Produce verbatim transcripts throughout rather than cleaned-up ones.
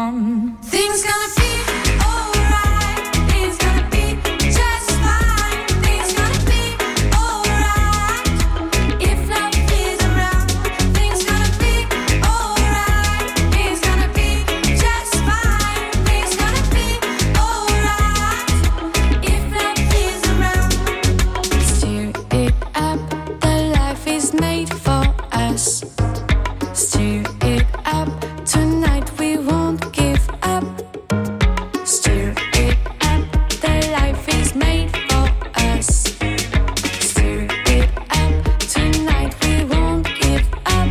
on. Things gonna be alright. Things gonna be just fine. Things gonna be alright. If love is around, things gonna be alright. Things gonna be just fine. Things gonna be alright. If love is around, stir it up. The life is made for us. Stir it up. Tonight we won't give up. Stir it up. The life is made for us. Stir it up. Tonight we won't give up.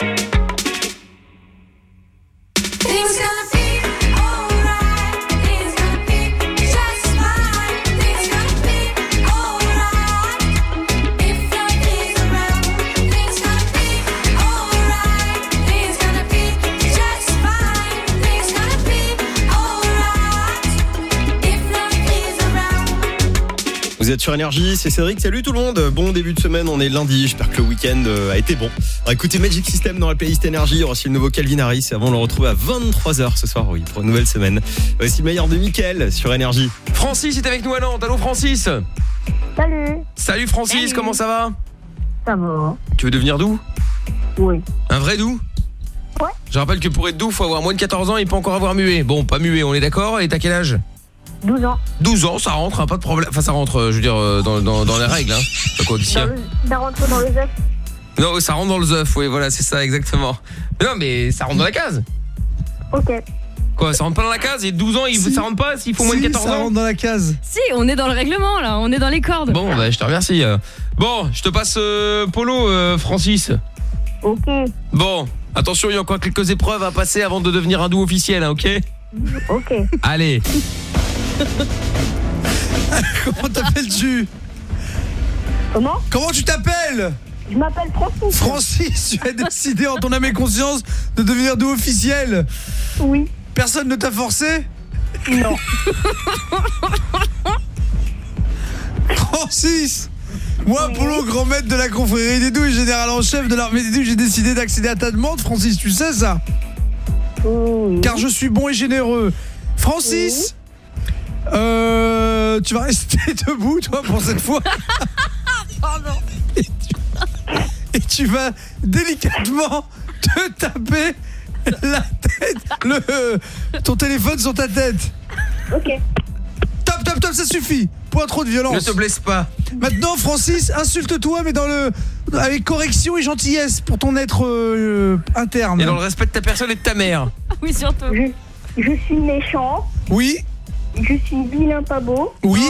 Things gonna be alright. Things gonna be just fine. Things gonna be alright. If love is around, things gonna be alright. Things gonna be just fine. Things gonna be alright. If love is around. Vous êtes sur Énergie, c'est Cédric, salut tout le monde. Bon début de semaine, on est lundi, j'espère que le week-end a été bon. On va écouter Magic System dans la playlist Énergie, il y aura aussi le nouveau Calvin Harris et avant on le retrouve à vingt-trois heures ce soir, oui, pour une nouvelle semaine. Voici le meilleur de Mickaël sur Énergie. Francis est avec nous à Nantes. Allô Francis. Salut. Salut Francis, Salut. comment ça va? Ça va? Tu veux devenir doux? Oui. Un vrai doux? Ouais. Je rappelle que pour être doux, faut avoir moins de quatorze ans et pas encore avoir muet. Bon, pas muet, on est d'accord? Et t'as quel âge? douze ans. douze ans, ça rentre, hein, pas de problème. Enfin, ça rentre, euh, je veux dire, euh, dans, dans, dans les règles. Hein. Pas quoi qu'ici, Dans hein. le, ça rentre dans les œufs. Non, ça rentre dans le œuf, oui, voilà, c'est ça, exactement. Mais non, mais ça rentre dans la case. Ok. Quoi, ça rentre pas dans la case? Il est douze ans, il, Si. ça rentre pas s'il faut moins de Si, quatorze ça ans? rentre dans la case. Si, on est dans le règlement là, on est dans les cordes. Bon, bah, je te remercie. Bon, je te passe euh, Polo, euh, Francis. Ok. Bon, attention, il y a encore quelques épreuves à passer avant de devenir un doux officiel, hein, ok? Ok. Allez. Comment t'appelles-tu? Comment? Comment tu t'appelles? Je m'appelle Francis. Francis, tu as décidé en ton âme et conscience de devenir doux officiel. Oui. Personne ne t'a forcé? Non. Francis, moi, Polo, grand maître de la confrérie des doux et général en chef de l'armée des doux, j'ai décidé d'accéder à ta demande, Francis, tu sais ça? Oui. Car je suis bon et généreux. Francis, euh, tu vas rester debout, toi, pour cette fois. Pardon. Et tu, et tu vas délicatement te taper la tête, le, ton téléphone sur ta tête. Ok. Top, top, top, ça suffit. Point trop de violence. Ne te blesse pas. Maintenant, Francis, insulte-toi, mais dans le, avec correction et gentillesse pour ton être euh, interne. Et dans le respect de ta personne et de ta mère. Oui, surtout. Je, je suis méchant. Oui, Je suis vilain pas beau. oui,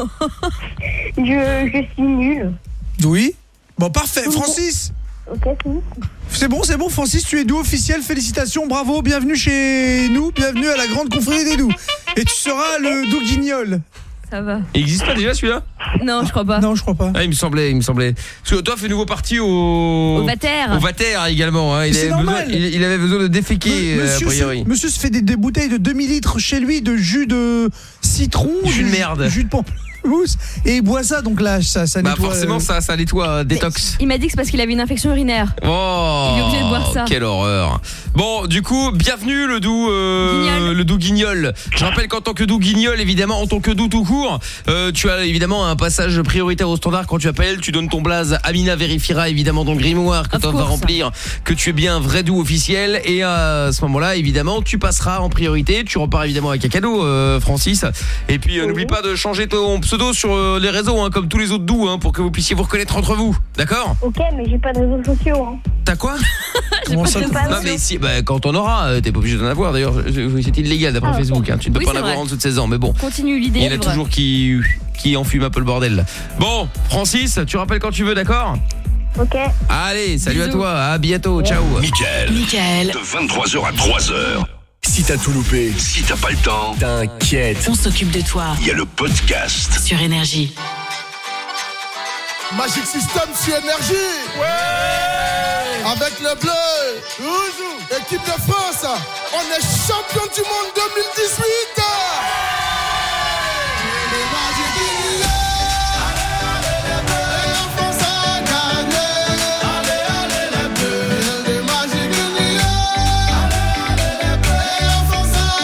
Je, je suis nul. oui. Bon, parfait. Francis, Ok, c'est bon. c'est bon, c'est bon, Francis, tu es doux officiel. Félicitations, bravo, bienvenue chez nous, bienvenue à la grande confrérie des doux. Et tu seras le doux guignol. Ça va. Il existe pas déjà celui-là? Non, je crois pas. Non, je crois pas. Ah, il me semblait, il me semblait. Parce que toi, fais nouveau parti au... Au Vater. Au Vater également. Hein. Il, C'est avait besoin, normal. il, il avait besoin de déféquer, Me- euh, a monsieur, priori. se, monsieur se fait des, des bouteilles de demi-litres chez lui de jus de citron, Jus de du- merde. jus de pamplemousse, et il boit ça, donc là, ça, ça Bah nettoie. forcément, euh, ça, ça nettoie, euh, détox. Il m'a dit que c'est parce qu'il avait une infection urinaire. Oh, Il est obligé de boire ça. Quelle horreur. Bon, du coup, bienvenue le doux euh, Guignol. le doux guignol. Je rappelle qu'en tant que doux guignol, évidemment, en tant que doux tout court, euh, tu as évidemment un passage prioritaire au standard quand tu appelles, tu donnes ton blaze, Amina vérifiera évidemment dans le grimoire que Of tu vas course. remplir que tu es bien un vrai doux officiel et à ce moment-là, évidemment, tu passeras en priorité, tu repars évidemment avec un cadeau euh, Francis. Et puis euh, Oui. n'oublie pas de changer ton pseudo sur euh, les réseaux hein, comme tous les autres doux hein, pour que vous puissiez vous reconnaître entre vous. D'accord? Ok, mais j'ai pas de réseaux sociaux. Hein. T'as quoi? Comment ça, de pas- Non mais si, bah, quand on aura, euh, t'es pas obligé d'en avoir d'ailleurs, je- je- c'est illégal d'après Ah, ok. Facebook, hein. Tu ne peux Oui, pas en c'est avoir vrai. en dessous de seize ans, mais bon, Continue l'idée. il y en a toujours qui, qui enfument un peu le bordel. Bon, Francis, tu rappelles quand tu veux, d'accord? Ok. Allez, salut à Bisous. toi, à bientôt, ciao. Mickaël, Mickaël, de vingt-trois heures à trois heures. Si t'as tout loupé, si t'as pas le temps, t'inquiète, on s'occupe de toi il y a le podcast. sur Énergie. Magic System sur Énergie. Ouais. Avec le bleu. Toujours. Équipe de France. On est champion du monde deux mille dix-huit. Les Magic System. La France a gagné. Allez, allez les bleus. Les Magic System. La France a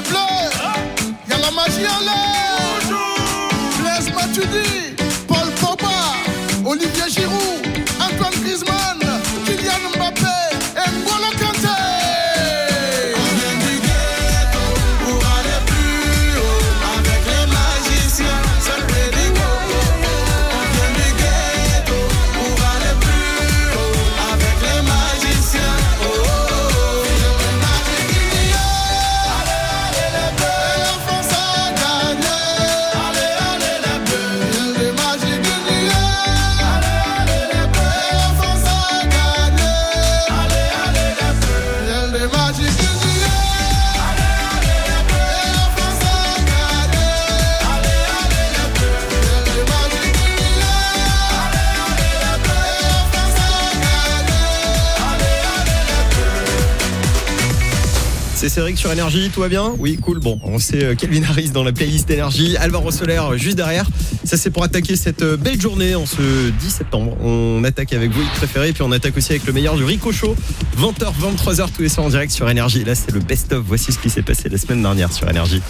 les bleus. Y'a la magie en l'air. Blaise Matuidi, Paul Pogba, Olivier Giroud, Antoine Griezmann, Kylian Mbappé et N'Golo Kanté. On vient du ghetto pour aller plus haut. Avec les magiciens, c'est le Rico. On vient du ghetto pour aller plus haut. Avec les magiciens, oh oh oh. Les magiciens, allez, allez les bleus. Et la France a gagné. Allez, allez les bleus. Les magiciens, allez, allez les bleus. Et la France a gagné. Allez, allez les bleus. Les magiciens, allez, allez les bleus. Et la France a gagné. Allez, allez les bleus. Les magiciens, allez, allez les bleus. Et la France a gagné. Allez, allez les bleus. C'est Cédric sur Énergie, tout va bien? Oui, cool. Bon, on sait euh, Calvin Harris dans la playlist Énergie, Alvaro Soler euh, juste derrière. Ça, c'est pour attaquer cette euh, belle journée en ce dix septembre. On attaque avec vos hits préférés, et puis on attaque aussi avec le meilleur du Rico Show. vingt heures, vingt-trois heures, tous les soirs en direct sur Énergie. Là, c'est le best-of. Voici ce qui s'est passé la semaine dernière sur Énergie.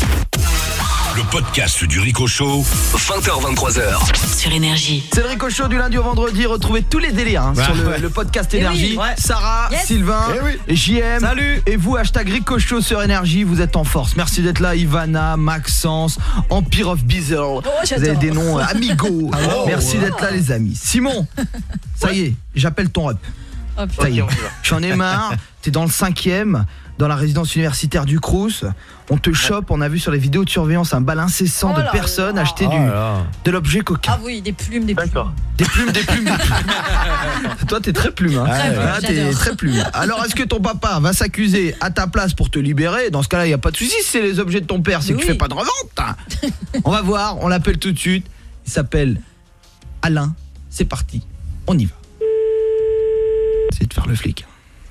Le podcast du Rico Show, vingt heures vingt-trois heures. Sur Énergie. C'est le Rico Show du lundi au vendredi. Retrouvez tous les délires hein, Ouais, sur le, ouais. le podcast Eh Énergie. oui. Ouais. Sarah, Yes. Sylvain, Eh oui. J M. Salut. Et vous, hashtag Rico Show sur Énergie. Vous êtes en force. Merci d'être là, Ivana, Maxence, Empire of Bizzle. vous avez des noms euh, Amigo. Merci d'être là, les amis. Simon, ça y est, j'appelle ton up. Ça y est, j'en ai marre. T'es dans le cinquième, dans la résidence universitaire du Crous. On te chope, on a vu sur les vidéos de surveillance un bal incessant Oh de là personnes là. acheter Oh du, là là. de l'objet coquin. Ah oui, des plumes, des plumes. Des plumes, des plumes, des plumes. Toi, t'es très plume. Hein. Très plume, Ah, t'es j'adore. très plume. Alors, est-ce que ton papa va s'accuser à ta place pour te libérer? Dans ce cas-là, il n'y a pas de souci. Si c'est les objets de ton père, c'est que Oui. tu fais pas de revente. On va voir, on l'appelle tout de suite. Il s'appelle Alain. C'est parti, on y va. C'est de faire le flic.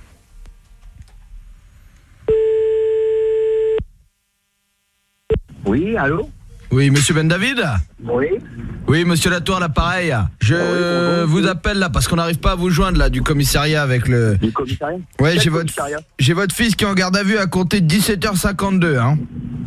Oui, allô? Oui, monsieur Ben David? Oui. Oui, monsieur Latour, l'appareil. Je Ah oui, bonjour. vous appelle là parce qu'on n'arrive pas à vous joindre là du commissariat avec le... Du commissariat? Ouais, Quel j'ai votre, commissariat? j'ai votre fils qui est en garde à vue à compter de dix-sept heures cinquante-deux. Hein.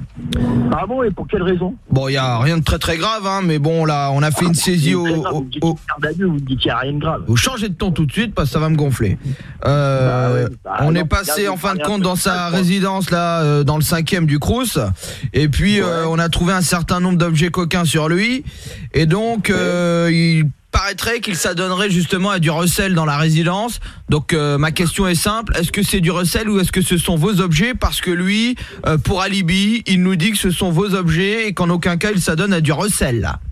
Ah bon, et pour quelle raison? Bon, il y a rien de très très grave, hein, mais bon, là, on a fait une saisie au... Très grave, au, vous me dites au- garde à vue, vous me dites qu'il n'y a rien de grave. vous changez de ton tout de suite parce que ça va me gonfler. Euh, Bah ouais, bah on non, est passé là, en vous fin de parlez un compte peu dans de sa ça, quoi. résidence là, euh, dans le cinquième du Crous, et puis euh, on a trouvé un certain nombre d'objets coquins sur lui, et donc euh, il paraîtrait qu'il s'adonnerait justement à du recel dans la résidence. Donc euh, ma question est simple, est-ce que c'est du recel ou est-ce que ce sont vos objets? Parce que lui, euh, pour alibi, il nous dit que ce sont vos objets et qu'en aucun cas il s'adonne à du recel là.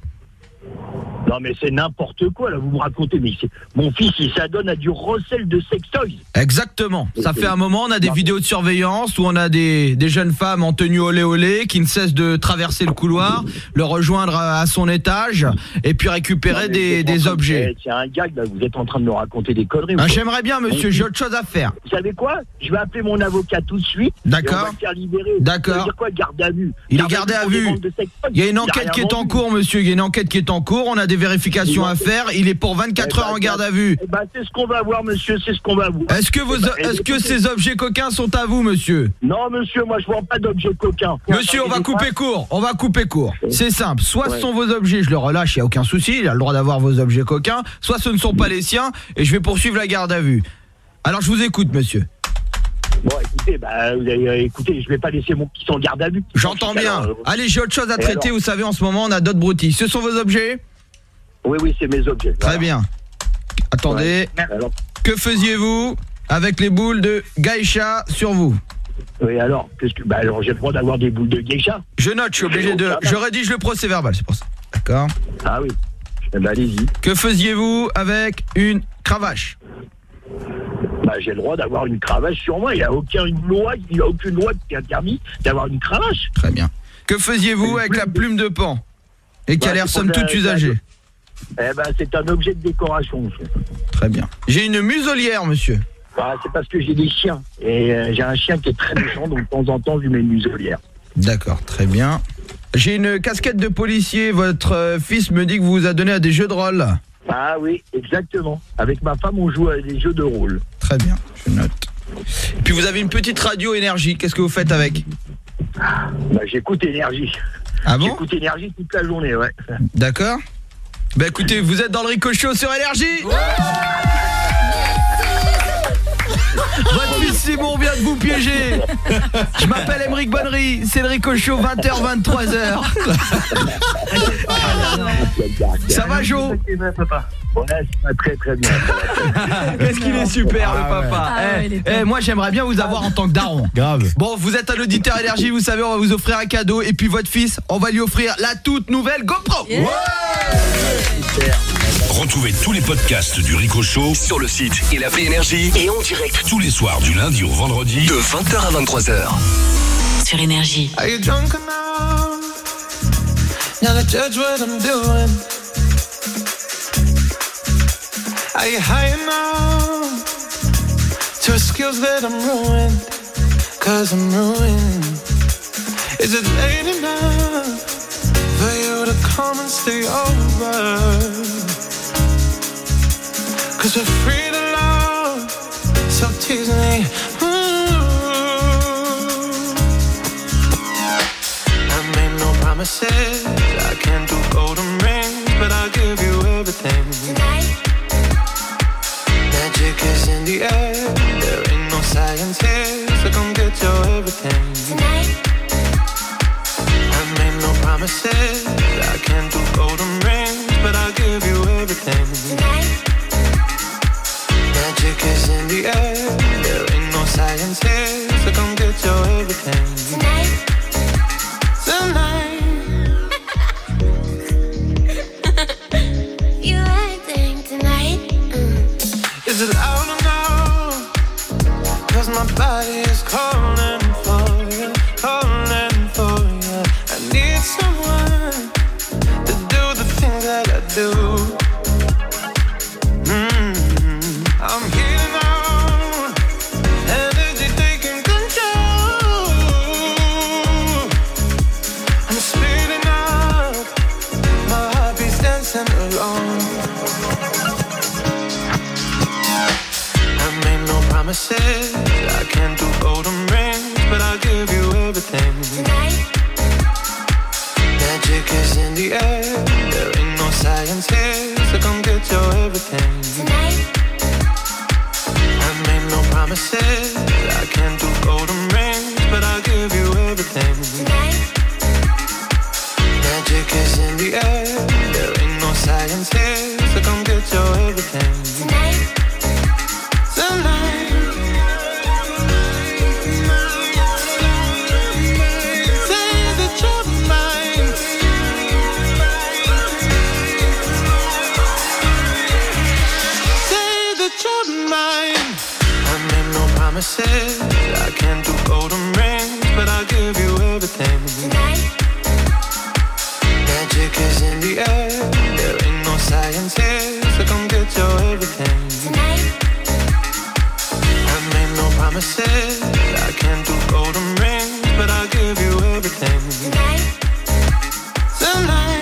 Non mais c'est n'importe quoi là, vous me racontez, mais c'est... mon fils il s'adonne à du recel de sextoys. Exactement. Ça fait un moment, on a des Non. vidéos de surveillance où on a des, des jeunes femmes en tenue olé olé qui ne cessent de traverser le couloir, le rejoindre à, à son étage et puis récupérer Non, mais des, vous êtes en des train de- objets. eh, C'est un gag là, vous êtes en train de me raconter des conneries. Ah, vous. J'aimerais bien, monsieur, j'ai autre chose à faire. Vous savez quoi? Je vais appeler mon avocat tout de suite. D'accord. Et on va le faire libérer. D'accord. Ça veut dire quoi, garde à vue? Il est gardé à pour des vue. ventes de sextoys. Il y a une Il a enquête rien qui est en vendu. cours, monsieur. Il y a une enquête qui est en cours. On a des vérifications à faire. Il est pour vingt-quatre Eh heures ben, en garde à vue. Eh ben, c'est ce qu'on va voir, monsieur, c'est ce qu'on va voir. Est-ce que, vos, Eh ben, est-ce que écoutez, ces objets coquins sont à vous, monsieur? Non, monsieur, moi je vends pas d'objets coquins. Monsieur, on va couper court, on va couper court. C'est simple, soit ce Ouais. sont vos objets, je le relâche, il n'y a aucun souci, il a le droit d'avoir vos objets coquins, soit ce ne sont pas les siens, et je vais poursuivre la garde à vue. Alors je vous écoute, monsieur. Bon, écoutez, bah, vous avez, euh, écoutez, je vais pas laisser mon petit en garde à vue. J'entends bien. Alors, euh, Allez, j'ai autre chose à Et traiter, alors vous savez, en ce moment, on a d'autres broutilles. Ce sont vos objets? Oui, oui, c'est mes objets. Très Voilà. bien. Attendez, Ouais. Alors, que faisiez-vous avec les boules de Gaïcha sur vous? oui, alors, qu'est-ce que, bah, alors j'ai le droit d'avoir des boules de geisha. Je note, je suis obligé de... Je rédige le procès verbal, c'est pour ça. D'accord. Ah oui. Eh ben, allez-y. Que faisiez-vous avec une cravache? Bah, j'ai le droit d'avoir une cravache sur moi. Il n'y a aucune loi, il y a aucune loi qui interdit d'avoir une cravache. Très bien. Que faisiez-vous avec la plume de pan? Et qui a Bah, l'air c'est somme pour toute la- usagée. Eh ben, c'est un objet de décoration, monsieur. Très bien. J'ai une muselière, monsieur. Bah, c'est parce que j'ai des chiens. Et euh, j'ai un chien qui est très méchant, donc de temps en temps, je lui mets une muselière. D'accord, très bien. J'ai une casquette de policier. Votre euh, fils me dit que vous vous a donné à des jeux de rôle. Ah oui, exactement. Avec ma femme, on joue à des jeux de rôle. Très bien, je note. Et puis vous avez une petite radio énergie. Qu'est-ce que vous faites avec? Bah, j'écoute Énergie. Ah bon? J'écoute Énergie toute la journée, ouais. D'accord. Bah écoutez, vous êtes dans le Rico Show sur Énergie. Votre fils Simon vient de vous piéger. Je m'appelle Émeric Bonnery, c'est le Rico Show, vingt heures vingt-trois heures. Ça va Jo? Ouais, ça va très très bien. Qu'est-ce qu'il est super le Ah ouais. papa. Ah ouais, Eh, il est eh, moi j'aimerais bien vous avoir en tant que daron. Grave. Bon, vous êtes un auditeur Énergie, vous savez, on va vous offrir un cadeau. Et puis votre fils, on va lui offrir la toute nouvelle GoPro. Yeah. Retrouvez tous les podcasts du Rico Show sur le site et l'appli Énergie et en direct tous les soirs du lundi au vendredi de vingt heures à vingt-trois heures. Sur Énergie. Are you drunk enough now to judge what I'm doing? Are you high enough to excuse that I'm ruined? Cause I'm ruined. Is it late enough for you to come and stay over? Cause we're free to love, so tease me. Promises, I can't do golden rings, but I'll give you everything. Tonight. Magic is in the air, there ain't no science here, so come get your everything. Tonight. I made no promises, I can't do golden rings, but I'll give you everything. Tonight. Magic is in the air, there ain't no science here, so come get your everything. Tonight. Tonight. Is it loud enough? Cause my body is calling for you, calling for you. I need someone to do the things that I do. Mm-hmm. I'm healing out, energy taking control. I'm speeding up, my heart beats dancing alone. Promises, I can't do golden rings, but I'll give you everything. Tonight. Magic is in the air, there ain't no science here, so come get your everything. Tonight. I made no promises, I can't do golden rings, but I'll give you everything. Tonight. Magic is in the air, there ain't no science here, so come get your everything. Tonight. Tonight. Promises, I can't do golden rings, but I'll give you everything. Tonight. Magic is in the air, there ain't no science here, so come get your everything. Tonight. I made no promises, I can't do golden rings, but I'll give you everything. Tonight. Tonight.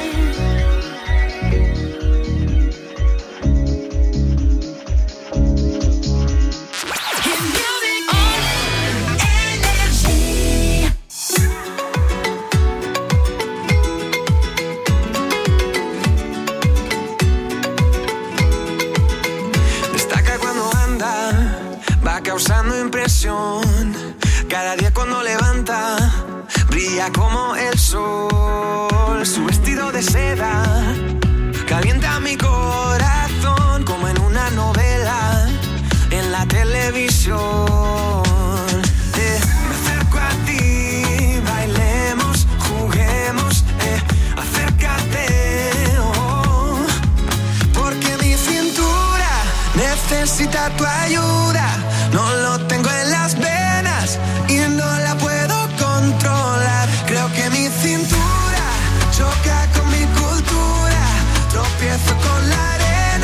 Causando impresión, cada día cuando levanta, brilla como el sol. Su vestido de seda calienta mi corazón como en una novela en la televisión. Eh, me acerco a ti, bailemos, juguemos, eh, acércate, oh, porque mi cintura necesita tu ayuda. No lo tengo en las venas y no la puedo controlar. Creo que mi cintura choca con mi cultura. Tropiezo con la arena.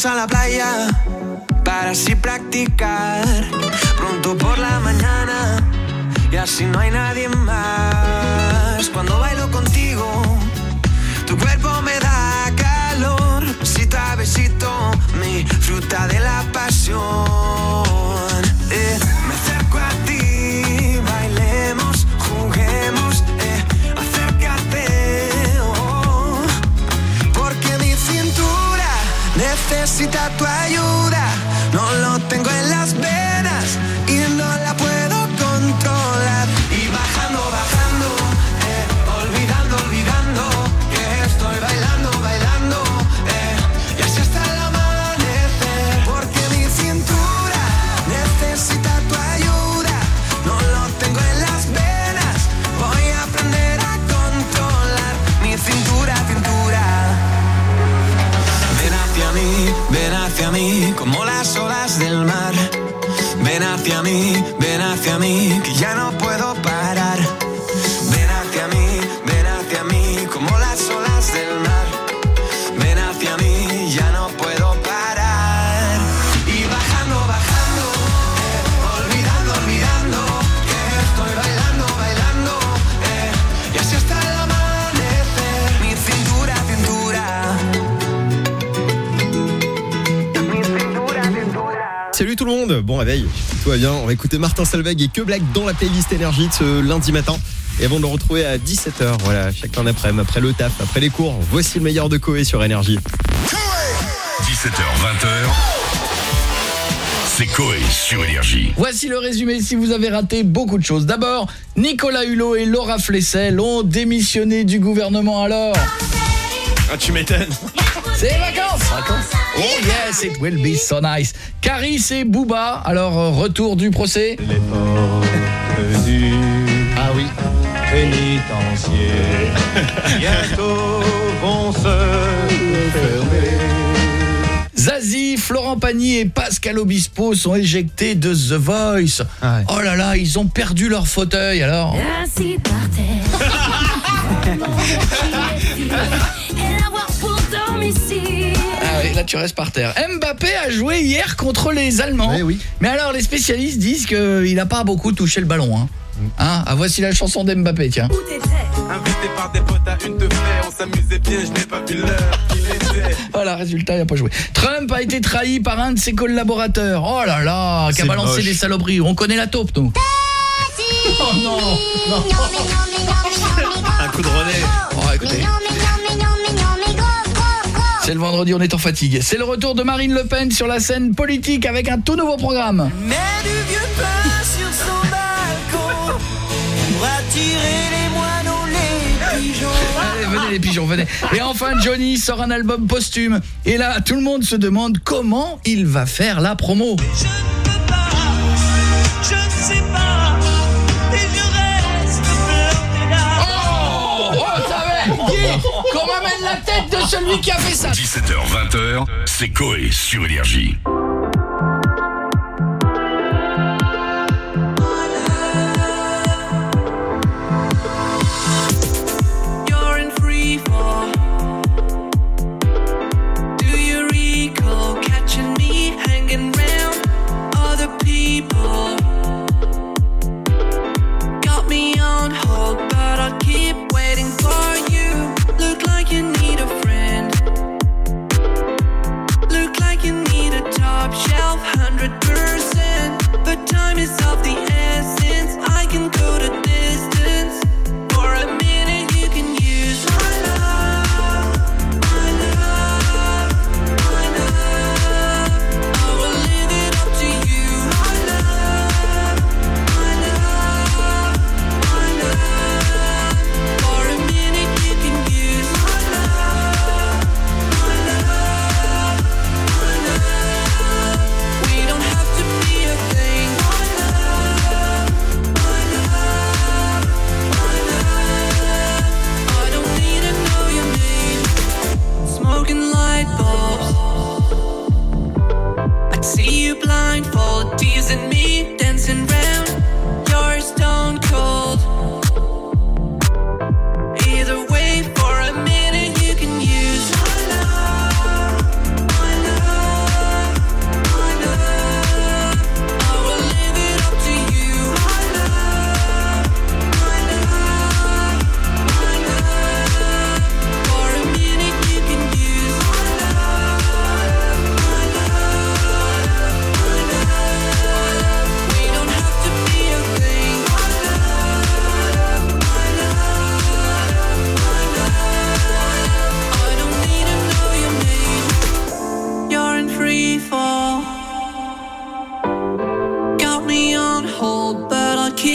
vamos a la playa para así practicar pronto por la mañana y así no hay nadie más. Cuando bailo contigo, tu cuerpo me da calor, besito a besito, mi fruta de la pasión. Eh, me acerco a ti, bailemos, juguemos, eh, acércate, oh, porque mi cintura necesita tu ayuda. No lo tengo en las venas y no la puedo controlar. Y bajando, bajando, eh, olvidando, olvidando que estoy bailando, bailando, eh, y así hasta el amanecer. Porque mi cintura necesita tu ayuda. No lo tengo en las venas, voy a aprender a controlar mi cintura, cintura. Ven hacia mí, ven hacia mí, como las olas del mar. Ven hacia mí, ven hacia mí, que ya no puedo parar. Ven hacia mí, ven hacia mí, como las olas del mar. Ven hacia mí, ya no puedo parar. Y bajando, bajando, eh, olvidando, olvidando que estoy bailando, bailando, eh, y así hasta el amanecer. Mi cintura, cintura. Salut tout le monde, bon réveil, tout va bien, on va écouter Martin Solveig et Que Blague dans la playlist énergie de ce lundi matin. Et avant de le retrouver à dix-sept heures, voilà, chaque fin d'après-midi, après le taf, après les cours, voici le meilleur de Koé sur énergie. dix-sept heures, vingt heures, c'est Koé sur énergie. Voici le résumé si vous avez raté beaucoup de choses. D'abord, Nicolas Hulot et Laura Flessel ont démissionné du gouvernement alors. Ah, tu m'étonnes. C'est les vacances. Oh yes, it will be so nice. Caris et Booba, alors euh, retour du procès. Les portes du ah oui. pénitencier bientôt vont se fermer. Zazie, Florent Pagny et Pascal Obispo sont éjectés de The Voice. Ah ouais. Oh là là, ils ont perdu leur fauteuil alors. Assis par terre. Et l'avoir pour domicile. Ah oui, là tu restes par terre. Mbappé a joué hier contre les Allemands. Oui, oui. Mais alors les spécialistes disent qu'il n'a pas beaucoup touché le ballon. Hein. Hein ah, voici la chanson d'Mbappé, tiens. Où t'étais? Invité par des potes à une de fer, on s'amusait bien, je n'ai pas vu l'heure qu'il était. Voilà, résultat, il n'a pas joué. Trump a été trahi par un de ses collaborateurs. Oh là là, qui a balancé moche. Des saloperies. On connaît la taupe, nous. Oh non, non. Un coup de relais. Oh, écoutez. C'est le vendredi, on est en fatigue. C'est le retour de Marine Le Pen sur la scène politique avec un tout nouveau programme. Mets du vieux pain sur son balcon pour attirer les moineaux, les pigeons. Allez, venez les pigeons, venez. Et enfin, Johnny sort un album posthume. Et là, tout le monde se demande comment il va faire la promo. Je ne peux pas, je ne sais pas, et je reste planté là. Oh, oh, ça va. Guy, qu'on m'amène la tête de celui qui a fait ça. dix-sept heures, vingt heures, c'est Koé sur énergie. You're in free fall. Do you recall catching me hanging round other people? Got me on hold, but I'll keep waiting for you. Look like you need a friend. Look like you need a talk.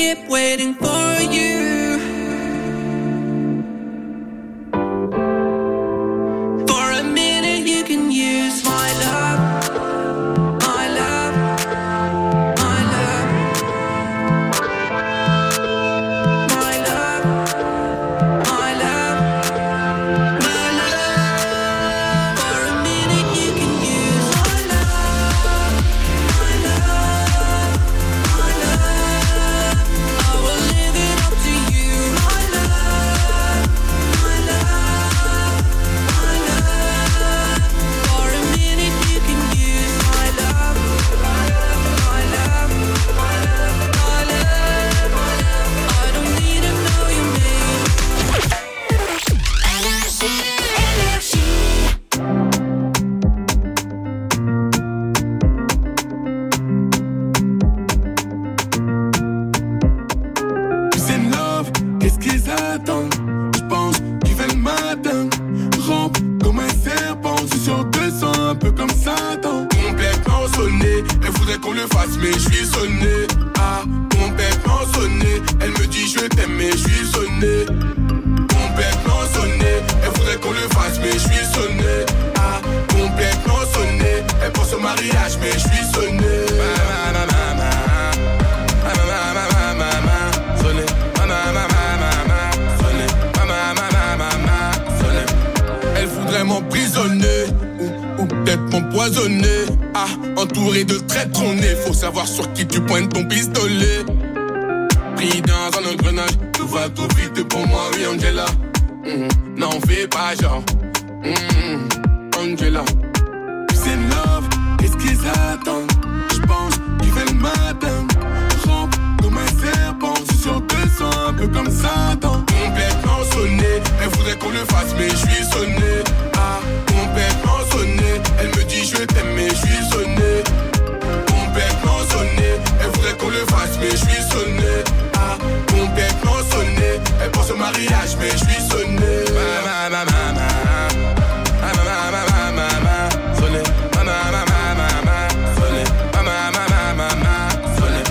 keep waiting for you. For a minute you can use my love. My love. My love. My love. My love. My love. For a minute you can use my love. My love. My love. I will live it up to you. My love. My love. My love. For a minute you can use my love. My love. My love. My love. My love. I don't need to know your name. Energy. Energy. C'est love, qu'est-ce qu'ils attendent? Je pense qu'il fait le matin. Rampe comme un serpent, je suis sur deux cents, un peu comme Satan. Complètement sonné, elle voudrait qu'on le fasse, mais je suis sonné. Ah, complètement sonné, elle me dit je t'aime, mais je suis sonné. Complètement sonné, elle voudrait qu'on le fasse, mais je suis sonné. Ah, complètement sonné, elle pense au mariage, mais je suis sonné. Ma, ma, ma, ma, ma. Ma, ma, ma, ma, ma, ma. Sonné. Ma, ma, ma, ma, ma, ma. Sonné. Ma, ma, ma, ma, ma, ma. Sonné. Elle voudrait m'emprisonner ou, ou peut-être m'empoisonner. Ah, entouré de traîtres, on est. Faut savoir sur qui tu pointes ton pistolet. Pris dans un engrenage, tout va trop vite pour moi, oui, Angela. Mhm. N'en fais pas genre. Mhm. Angela. C'est love, qu'est-ce qu'ils attendent? J'pense qu'il fait le matin. Rampe comme un serpent, je suis sur deux cents, un peu comme Satan. Complètement sonné, elle voudrait qu'on le fasse, mais je suis sonné. Ah, complètement sonné, elle me dit je t'aime, mais je suis sonné. Complètement sonné, elle voudrait qu'on le fasse, mais je suis sonné. Ah, complètement sonné, elle pense au mariage, mais je suis sonné. Ma, ma, ma, ma, ma. Ma, ma, ma, ma, ma, ma. Sonné. Ma, ma, ma, ma, ma, ma. Sonné. Ma, ma, ma, ma, ma, ma.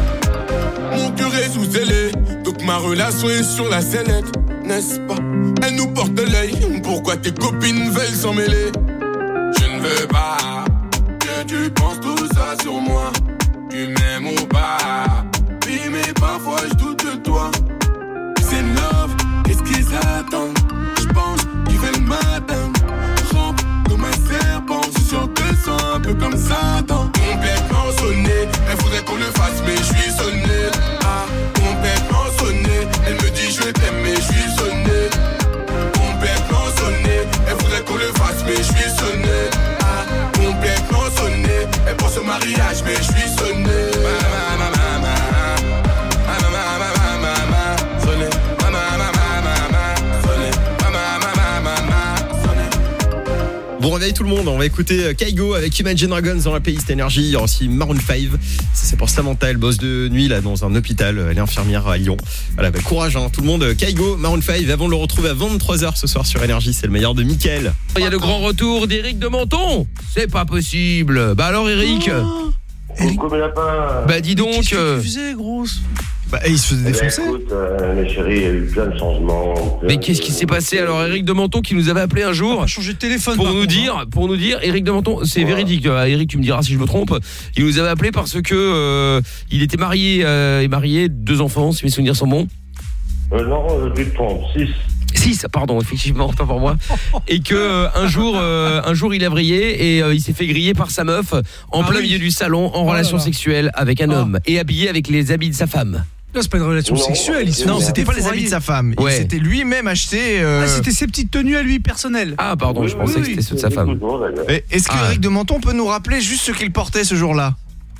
Sonné. Mon cœur est sous scellé, donc ma relation est sur la sellette, n'est-ce pas? Elle nous porte l'œil, pourquoi tes copines veulent s'en mêler? Je ne veux pas que tu penses tout ça sur moi. Tu m'aimes ou pas? Oui, mais parfois je doute de toi. C'est love, qu'est-ce qu'ils attendent? Je pense qu'il fait le matin. Rampe comme un serpent, je suis sur deux cents, un peu comme Satan. Complètement sonné, elle voudrait qu'on le fasse, mais je suis sonné. Ah, complètement sonné, elle me dit je t'aime, mais je suis sonné. Complètement sonné, elle voudrait qu'on le fasse, mais je suis sonné. Ah, complètement sonné, elle pense au mariage, mais je suis sonné. Ma, ma, ma, ma, ma. Ma, ma, ma, ma, ma, ma. Sonné. Ma, ma, ma, ma, ma, ma. Sonné. Ma, ma, ma, ma, ma, ma. Sonné. Bon réveil tout le monde, on va écouter Kaigo avec Imagine Dragons dans la playlist Énergie. Il y aura aussi Maroon cinq, ça c'est pour Samantha, elle bosse de nuit là dans un hôpital, elle est infirmière à Lyon. Voilà, bah, courage hein, tout le monde. Kaigo, Maroon cinq, avant de le retrouver à vingt-trois heures ce soir sur Énergie, c'est le meilleur de Mickaël. Il y a le grand retour d'Éric de Menton. C'est pas possible. Bah alors Eric. Oh, Coucou mes lapins. Bah dis donc. Qu'est-ce que tu faisais, grosse? Bah il se faisait Eh ben, défoncer. écoute, euh, mes chéris, il y a eu plein de changements. plein Mais qu'est-ce qui de- s'est passé alors? Éric de Menton qui nous avait appelé un jour. On va changer de téléphone Pour par nous contre, dire, hein. pour nous dire, Éric de Menton, c'est Voilà. véridique. Euh, Éric, tu me diras si je me trompe. Il nous avait appelé parce que euh, il était marié, euh, et marié, deux enfants, si mes souvenirs sont bons. Euh, non, euh, tu te trompes, six. six, pardon, effectivement, pas pour moi. Et que euh, un jour, euh, un jour, il a vrillé et euh, il s'est fait griller par sa meuf en Ah plein oui. milieu du salon, en Oh relation là là. sexuelle avec un Ah. homme et habillé avec les habits de sa femme. Là, c'est pas une relation Non, sexuelle. Ils se Non, sont c'était pas les défouraillés. habits de sa femme. Il Ouais. s'était lui-même acheté. euh, Ah, c'était ses petites tenues à lui personnelles. Ah, pardon, Oui, je oui, pensais oui, que c'était ceux de sa femme. Écoute-moi, d'ailleurs. et Est-ce que Ah. Eric de Menton peut nous rappeler juste ce qu'il portait ce jour-là?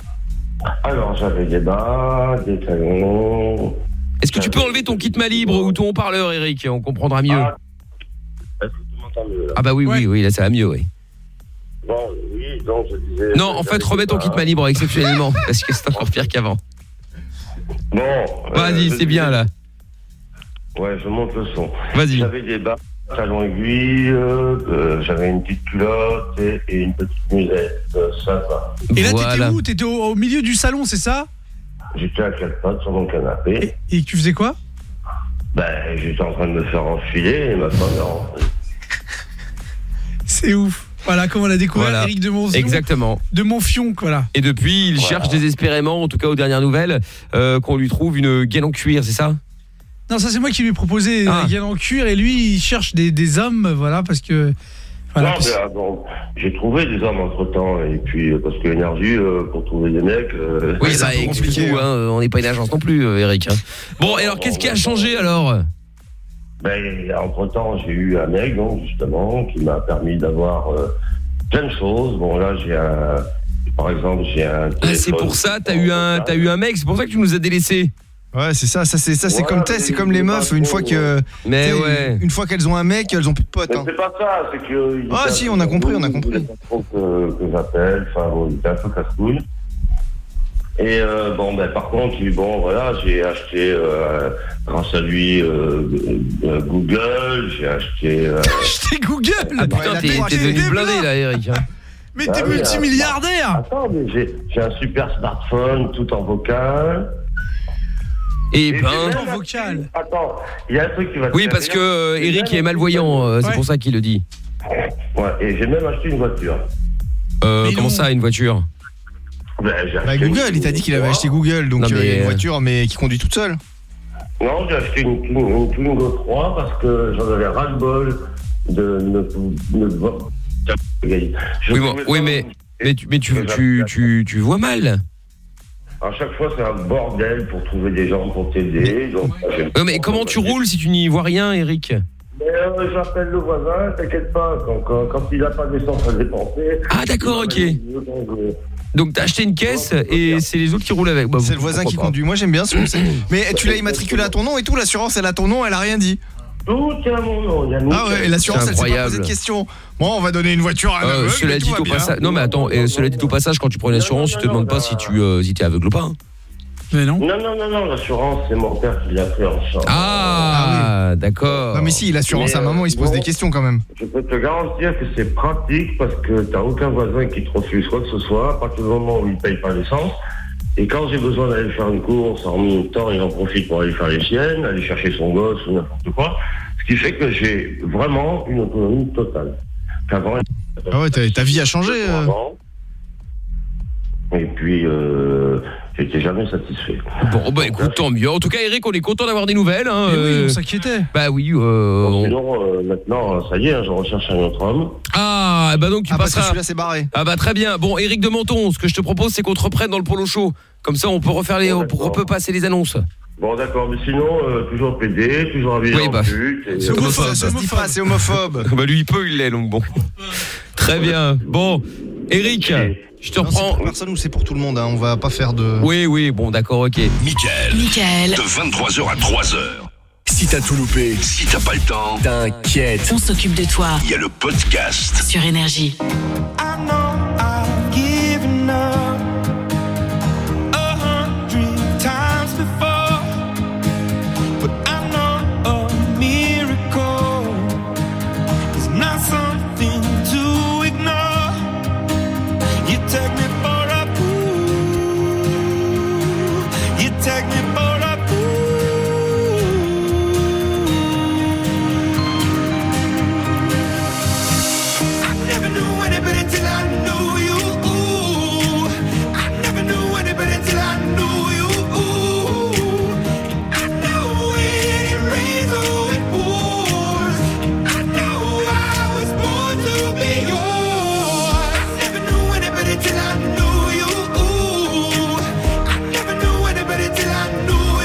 Alors, j'avais des bas, des talons. Est-ce que tu peux enlever ton kit main libre ou ton haut-parleur, Eric? On comprendra mieux. Ah, est-ce que tu m'entends mieux, là? Ah bah oui, oui, oui, là ça va mieux, oui. Bon, oui, donc je disais... Non, en fait, remets ton kit main libre exceptionnellement, parce que c'est encore pire qu'avant. Bon... Vas-y, euh, c'est bien, là. Ouais, je monte le son. Vas-y. J'avais des bas, talons aiguilles, euh, j'avais une petite culotte et, et une petite musette, euh, ça va. Et là, Voilà. t'étais où? T'étais au, au milieu du salon, c'est ça? j'étais à quatre pattes sur mon canapé. Et, et tu faisais quoi? Ben, j'étais en train de me faire enfiler et ma femme est rentrée. C'est ouf. Voilà comment on a découvert Voilà. Eric de Monfion. Exactement. De Monfion, voilà. Et depuis, il Voilà. cherche désespérément, en tout cas aux dernières nouvelles, euh, qu'on lui trouve une gaine en cuir, c'est ça? Non, ça c'est moi qui lui ai proposé Ah. la gaine en cuir et lui il cherche des, des hommes, voilà, parce que voilà. Non, parce- mais, ah, bon, j'ai trouvé des hommes entre temps et puis euh, parce que l'énergie euh, pour trouver des mecs. Euh, Oui, c'est ça un peu explique compliqué, tout, hein. On n'est pas une agence non plus, euh, Eric. hein. Bon, et alors qu'est-ce qui a changé alors? Ben, entre temps, j'ai eu un mec, donc, justement, qui m'a permis d'avoir euh, plein de choses. Bon, là, j'ai un. Par exemple, j'ai un. Ah, c'est pour ça, t'as eu un, t'as eu un mec, c'est pour ça que tu nous as délaissés. Ouais, c'est ça, ça c'est ça c'est Ouais, comme t'es, mais c'est comme les il est meufs pas une trop, fois que Mais t'sais, ouais. une fois qu'elles ont un mec, elles ont plus de potes Mais hein. c'est pas ça, c'est que. il Ah, était si, un on a peu compris, on a casse-couille, compris. il était pas trop que, que j'appelle, enfin, bon, il était un peu casse-couille. Et euh, bon, ben, par contre, il- bon, voilà, j'ai acheté, euh, grâce à lui, euh, euh, Google, j'ai acheté. Euh, J'étais Google. Ah putain, la t'es tête, t'es t'es devenu des blindé là, Eric. hein. Mais Ah t'es oui, multimilliardaire. Attends, mais j'ai, j'ai un super smartphone, tout en vocal. Et Et ben. j'ai même En vocal. Attends, il y a un truc qui va te Oui, faire parce rire. que euh, J'ai Eric même est malvoyant, euh, c'est Ouais. pour ça qu'il le dit. Ouais, et j'ai même acheté une voiture. Euh, Mais comment non. ça, une voiture? Ben, j'ai Bah, acheté Google, une- il t'a dit qu'il avait acheté Google, donc Non, euh, mais, une euh, voiture mais qui conduit toute seule. Non, j'ai acheté une, une, une Twingo trois parce que j'en avais ras-le-bol de ne ne voir. Je Oui, bon, pouvais oui, pas- mais mais tu mais tu tu tu, tu vois mal. À chaque fois, c'est un bordel pour trouver des gens pour t'aider. Donc, j'aime Euh, mais pas comment ça. tu roules si tu n'y vois rien, Eric? Mais euh, j'appelle le voisin, t'inquiète pas, quand, quand, quand il n'a pas d'essence à dépenser. Ah, d'accord, ok. Donc t'as acheté une caisse et c'est les autres qui roulent avec. Bah, C'est le voisin qui pourquoi pas. conduit. Moi j'aime bien ce concept. Mais tu l'as immatriculé à ton nom et tout, l'assurance elle a ton nom, elle a rien dit. Tout est à mon nom, Yannick. Ah ouais, et l'assurance C'est elle s'est pas incroyable. posé de questions. Bon, on va donner une voiture à un Euh, aveugle, cela mais dit tout va au bien. passage. Non mais attends, et cela dit au passage, quand tu prends une assurance, ils te demandent pas si tu euh, si t'es aveugle ou pas. hein. Mais non. Non, non, non, non, l'assurance, c'est mon père qui l'a pris en charge. Ah, d'accord. Non mais si, l'assurance à Mais, maman, il se pose euh, des questions quand même. Je peux te garantir que c'est pratique parce que t'as aucun voisin qui te refuse quoi que ce soit à partir du moment où il paye pas l'essence. Et quand j'ai besoin d'aller faire une course, en même temps, il en profite pour aller faire les siennes, aller chercher son gosse ou n'importe quoi. Ce qui fait que j'ai vraiment une autonomie totale. Qu'avant, Ah ouais, ta, ta vie a changé. euh. avant. Et puis, euh, j'étais jamais satisfait. Bon bah écoute, tant mieux. En tout cas, Eric, on est content d'avoir des nouvelles. Hein, Mais oui, euh, on s'inquiétait. Bah oui. Euh, on- Sinon, euh, maintenant, ça y est, hein, je recherche un autre homme. Ah, bah donc tu Ah parce que passeras. celui-là c'est barré. Ah bah très bien. Bon, Eric de Menton, ce que je te propose, c'est qu'on te reprenne dans le polo show. Comme ça, on peut refaire les, Bon, on d'accord. peut passer les annonces. Bon, d'accord, mais sinon, euh, toujours pédé, toujours habillé Oui, en bah, pute. et- c'est homophobe. Ça, ça se dit pas, c'est homophobe. Bah lui, il peut, il l'est, donc bon. Très bien. Bon, Eric, je te Non, c'est reprends. pour personne ou c'est pour tout le monde, hein. On va pas faire de. Oui, oui, bon, d'accord, ok. Mickaël. Mickaël. De vingt-trois heures à trois heures. Si t'as tout loupé, si t'as pas le temps, t'inquiète. On s'occupe de toi Il y a le podcast. sur Énergie. I know I've given up a hundred times before, but I know a miracle is not something to ignore. You take me for a fool, you take me for a I never knew anybody till I knew you. I never knew anybody till I knew you. I know it rains or it pours. I know I was born to be yours. I never knew anybody till I knew you. I never knew anybody till I knew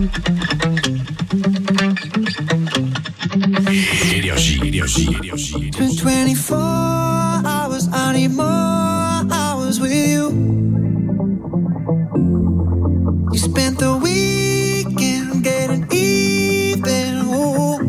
Énergie, énergie, énergie. It's been twenty-four hours, I need more hours with you. You spent the weekend getting even. Ooh.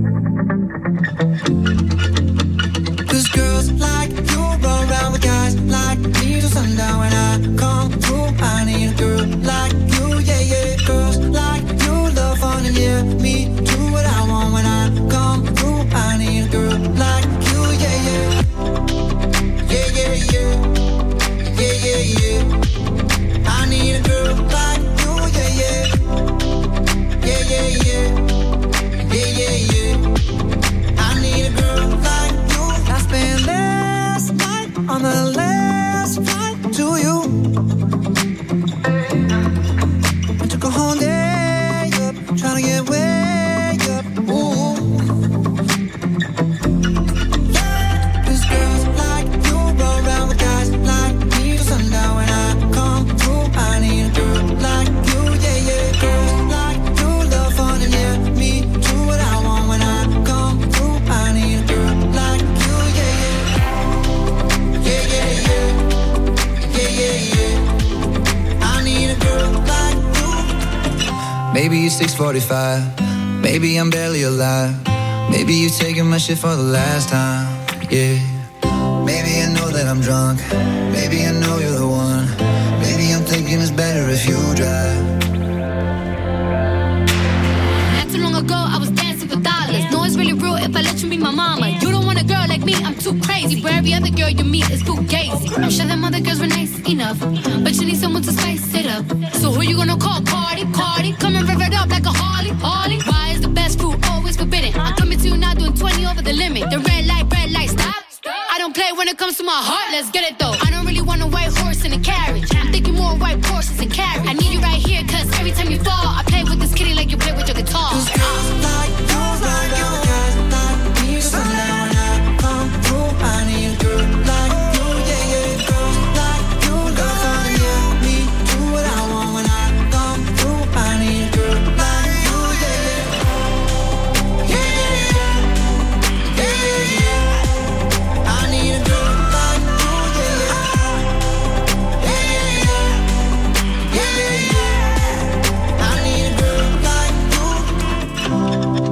Cause girls like you run around with guys like me till sundown. When I come through, I need a girl like you, yeah, yeah. Girls like you love fun and yeah, me do what I want when I come through. I need a girl like you, yeah, yeah. Yeah, yeah, yeah. Yeah, yeah, yeah. I need a girl like you, yeah, yeah. Yeah, yeah, yeah. Yeah, yeah, yeah. I need a girl like you. I spent last night on the last flight to you. I took a whole day up, trying to get way up. Ooh. Cause girls like you roll around with guys like me till sundown. When I come through, I need a girl like you, yeah, yeah. Girls like you love fun and yeah, me do what I want when I come through. I need a girl like you, yeah, yeah. Yeah, yeah, yeah. Yeah, yeah, yeah. I need a girl like you. Maybe it's six forty-five. Maybe I'm barely alive. Maybe you taking my shit for the last time. Yeah. Maybe I know that I'm drunk. Maybe I know you're the one. Maybe I'm thinking it's better if you drive. Not too long ago, I was dancing for dollars. No, it's really real if I let you be my mama. You don't want a girl like me, I'm too crazy. For every other girl you meet is fugazi. I'm sure them other girls were nice enough, but you need someone to spice it up. So who you gonna call? Cardi, Cardi. Come and rev it up like a Harley, Harley. Why is the best food always forbidden? I'm coming to you now doing twenty over the limit. The red light, red light, stop. I don't play when it comes to my heart, let's get it though. I don't really want a white horse in a carriage. I'm thinking more white horses and carriage. I need you right here, cause every time you fall, I play with this kitty like you play with your guitar. Cause girls like you, like you, guys like me till sundown. When I come through, I need a girl like you, yeah, yeah. Girls like you, love fun, yeah. Me do what I want when I come through. I need a girl like you, yeah, yeah. Yeah, yeah, yeah. Yeah, yeah, yeah. I need a girl like you, yeah, yeah. Yeah, yeah, yeah. Yeah, yeah, yeah. I need a girl like you.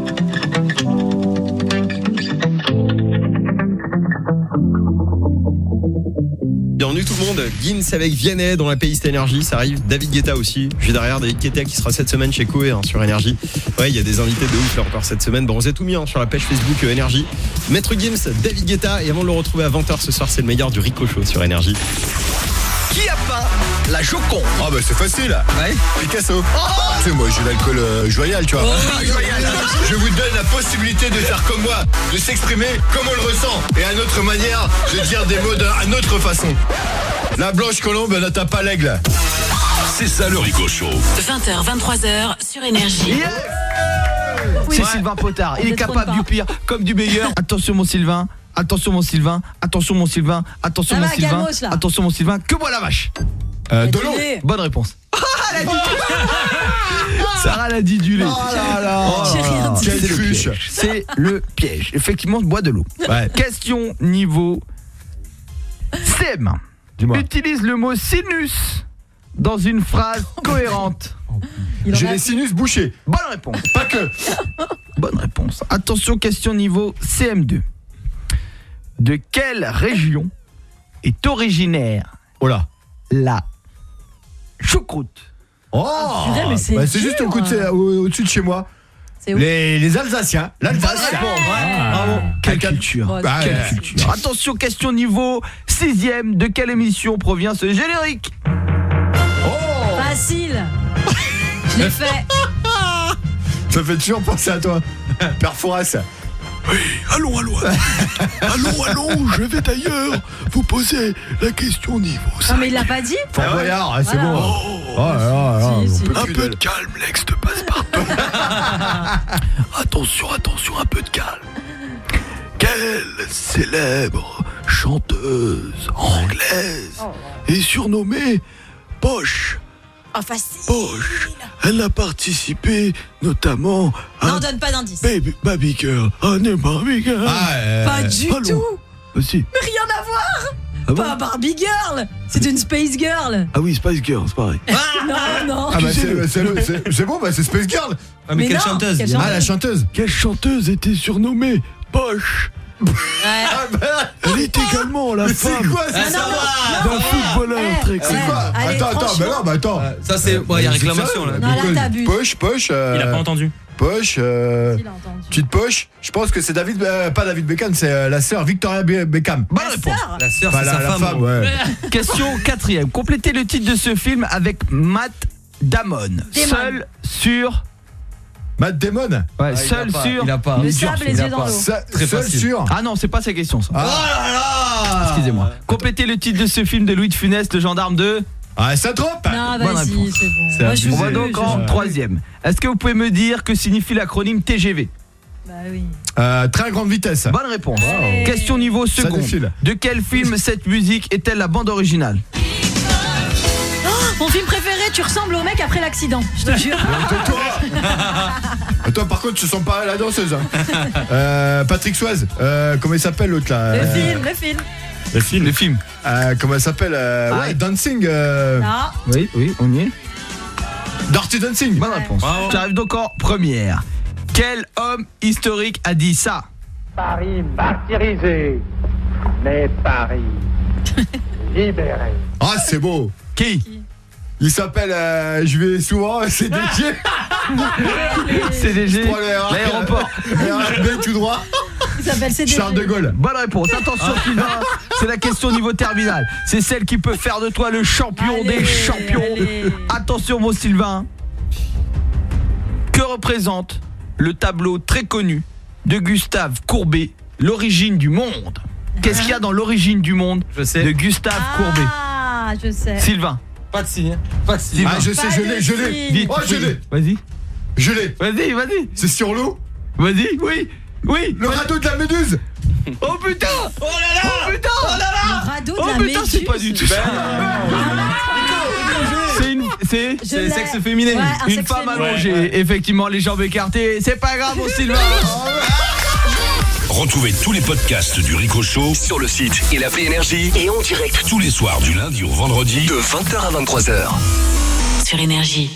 Bienvenue tout le monde, Gims avec Vianney dans la playlist Énergie, ça arrive, David Guetta aussi, juste derrière David Guetta qui sera cette semaine chez Koé hein, sur Énergie. Ouais, il y a des invités de ouf là encore cette semaine, bon on s'est tout mis hein, sur la page Facebook euh, Énergie. Maître Gims, David Guetta, et avant de le retrouver à vingt heures ce soir, c'est le meilleur du Rico Show sur Énergie. Qui a peint la Joconde? Ah bah c'est facile. Ouais. Picasso. Tu sais moi j'ai l'alcool euh, joyal tu vois. Oh, joyal. Je vous donne la possibilité de faire comme moi, de s'exprimer comme on le ressent et à notre manière de dire des mots à notre façon. La blanche colombe elle n'atteint pas l'aigle. C'est ça le Rico Show. vingt heures, vingt-trois heures sur Énergie. Yeah. C'est Ouais. Sylvain Potard, il On est détrône capable pas. du pire comme du meilleur. Attention mon Sylvain, attention mon Sylvain, attention mon Sylvain, attention Ça mon va, Sylvain, Gamos, là. attention mon Sylvain, que boit la vache? Euh, de l'eau. Adulé. Bonne réponse. Elle a dit Sarah l'a dit du lait. Oh là là. Oh J'ai là rien là. dit. C'est le piège. C'est le piège. Effectivement, bois de l'eau. Ouais. Question niveau C M. Dis-moi. Utilise le mot sinus dans une phrase cohérente. Il en J'ai a- les sinus bouchés. Bonne réponse. Pas que. Bonne réponse. Attention, question niveau C M deux. De quelle région est originaire Oh là. la choucroute? Oh purée, mais c'est bah, c'est dur, juste au coup de- hein. au- au-dessus de chez moi. C'est où? Les, les Alsaciens. L'Alsacien. Ah. Bravo. Quelle Quelqu'un- culture, Bon, Bah, quelle ouais. culture. Attention, question niveau sixième. De quelle émission provient ce générique? Oh Facile. Je l'ai fait. Ça fait toujours penser à toi. Père Fouras. Oui, allons, allons, allons. allons, allons, je vais d'ailleurs vous poser la question niveau cinq. Non mais il l'a pas dit. Fort Boyard, ah, c'est Voilà. bon. Oh, Oh là là, là, Si, on si. peut un plus peu de- de calme, l'ex de passe-partout. Attention, attention, un peu de calme. Quelle célèbre chanteuse anglaise est surnommée Poche Oh, facile. Poche. Elle a participé notamment à Non, donne pas d'indice. Baby, Baby Girl. Oh, non, Baby Girl. Ah, euh, Pas du allons. tout. Ah, si. Mais rien à voir. Ah bon Pas Barbie Girl. C'est une Space Girl. Ah oui, Spice Girl, c'est pareil. Non, non. Ah bah c'est, c'est, c'est, c'est bon, bah c'est Space Girl. Ah, mais, Mais quelle non, chanteuse quelle Ah, chanteuse la chanteuse. Quelle chanteuse était surnommée Poche? Ouais. Elle est également la Mais femme c'est quoi ça, Ah, ça non, va non, d'un non, footballeur eh, très eh, connu. C'est quoi Allez, Attends, attends, franchement. bah non, bah attends. Ça, c'est. Ouais, il y a réclamation là. Non, là, t'abuses. Poche, poche. euh, Il a pas entendu. Poche, euh, Il a entendu. petite poche. Je pense que c'est David, euh, pas David Beckham, c'est euh, la sœur Victoria Be- Beckham. Bonne La réponse. sœur. La sœur, Pas c'est la, sa la femme. femme, gros. ouais. Question quatrième. Complétez le titre de ce film avec Matt Damon. Damon. Seul sur. Matt Damon. Ouais, Ah, il seul a pas, sur. il a pas. Le Dur, sable, il les a yeux dans pas. l'eau. Ça- Très seul facile. sur. Ah non, c'est pas sa question ça. Oh là là. Excusez-moi. Complétez le titre de ce film de Louis de Funès, le gendarme de. Ah, ça trompe. Non, Bonne vas-y, réponse. c'est bon. C'est Moi, je suis On va nulle, donc je en suis nulle. troisième. Est-ce que vous pouvez me dire que signifie l'acronyme T G V? Bah oui. Euh, très grande vitesse. Bonne réponse. Allez. Question niveau Ça second. défile. De quel film cette musique est-elle la bande originale? Oh, mon film préféré, tu ressembles au mec après l'accident, je te jure. Toi, par contre, tu sens pas la danseuse. Hein. euh, Patrick Swayze. Euh, comment il s'appelle l'autre là Le Euh, film, le film. Le film. Le film. Euh, comment elle s'appelle euh, Ah, ouais, oui. Dancing. Euh, Non. Oui, oui, on y est. Dirty Dancing. Bonne réponse. Bravo. J'arrive donc en première. Quel homme historique a dit ça? Paris martyrisé, mais Paris libéré. Ah, c'est beau. Qui? Il s'appelle, euh, je vais souvent, c'est D J. C D G. Je prends les- L'aéroport. R B tout droit. Il s'appelle C D G. Charles de Gaulle. Bonne réponse. Attention Sylvain, c'est la question niveau terminal. C'est celle qui peut faire de toi le champion Allez, des champions. allez. Attention mon Sylvain. Que représente le tableau très connu de Gustave Courbet, L'origine du monde? Qu'est-ce qu'il y a dans L'origine du monde Je sais. de Gustave Courbet? Ah, je sais. Sylvain. Pas de signe. Pas de signe. Ah, je sais, Pas je de l'ai, je l'ai. signe. Vite. Oh, je l'ai. Vas-y. Je l'ai. Vas-y, vas-y. C'est sur l'eau. Vas-y, oui. Oui. Le radeau de la Méduse. Oh putain. Oh là là. Oh putain. Oh là là. Le radeau de Oh la putain, c'est Méduse. pas du tout ça. C'est une c'est Je C'est l'ai. sexe féminin. Ouais, un une sexe femme féminin. allongée, effectivement les jambes écartées. C'est pas grave mon Sylvain. Retrouvez tous les podcasts du Rico Show sur le site et l'appli Énergie et en direct tous les soirs du lundi au vendredi de vingt heures à vingt-trois heures. Sur Énergie.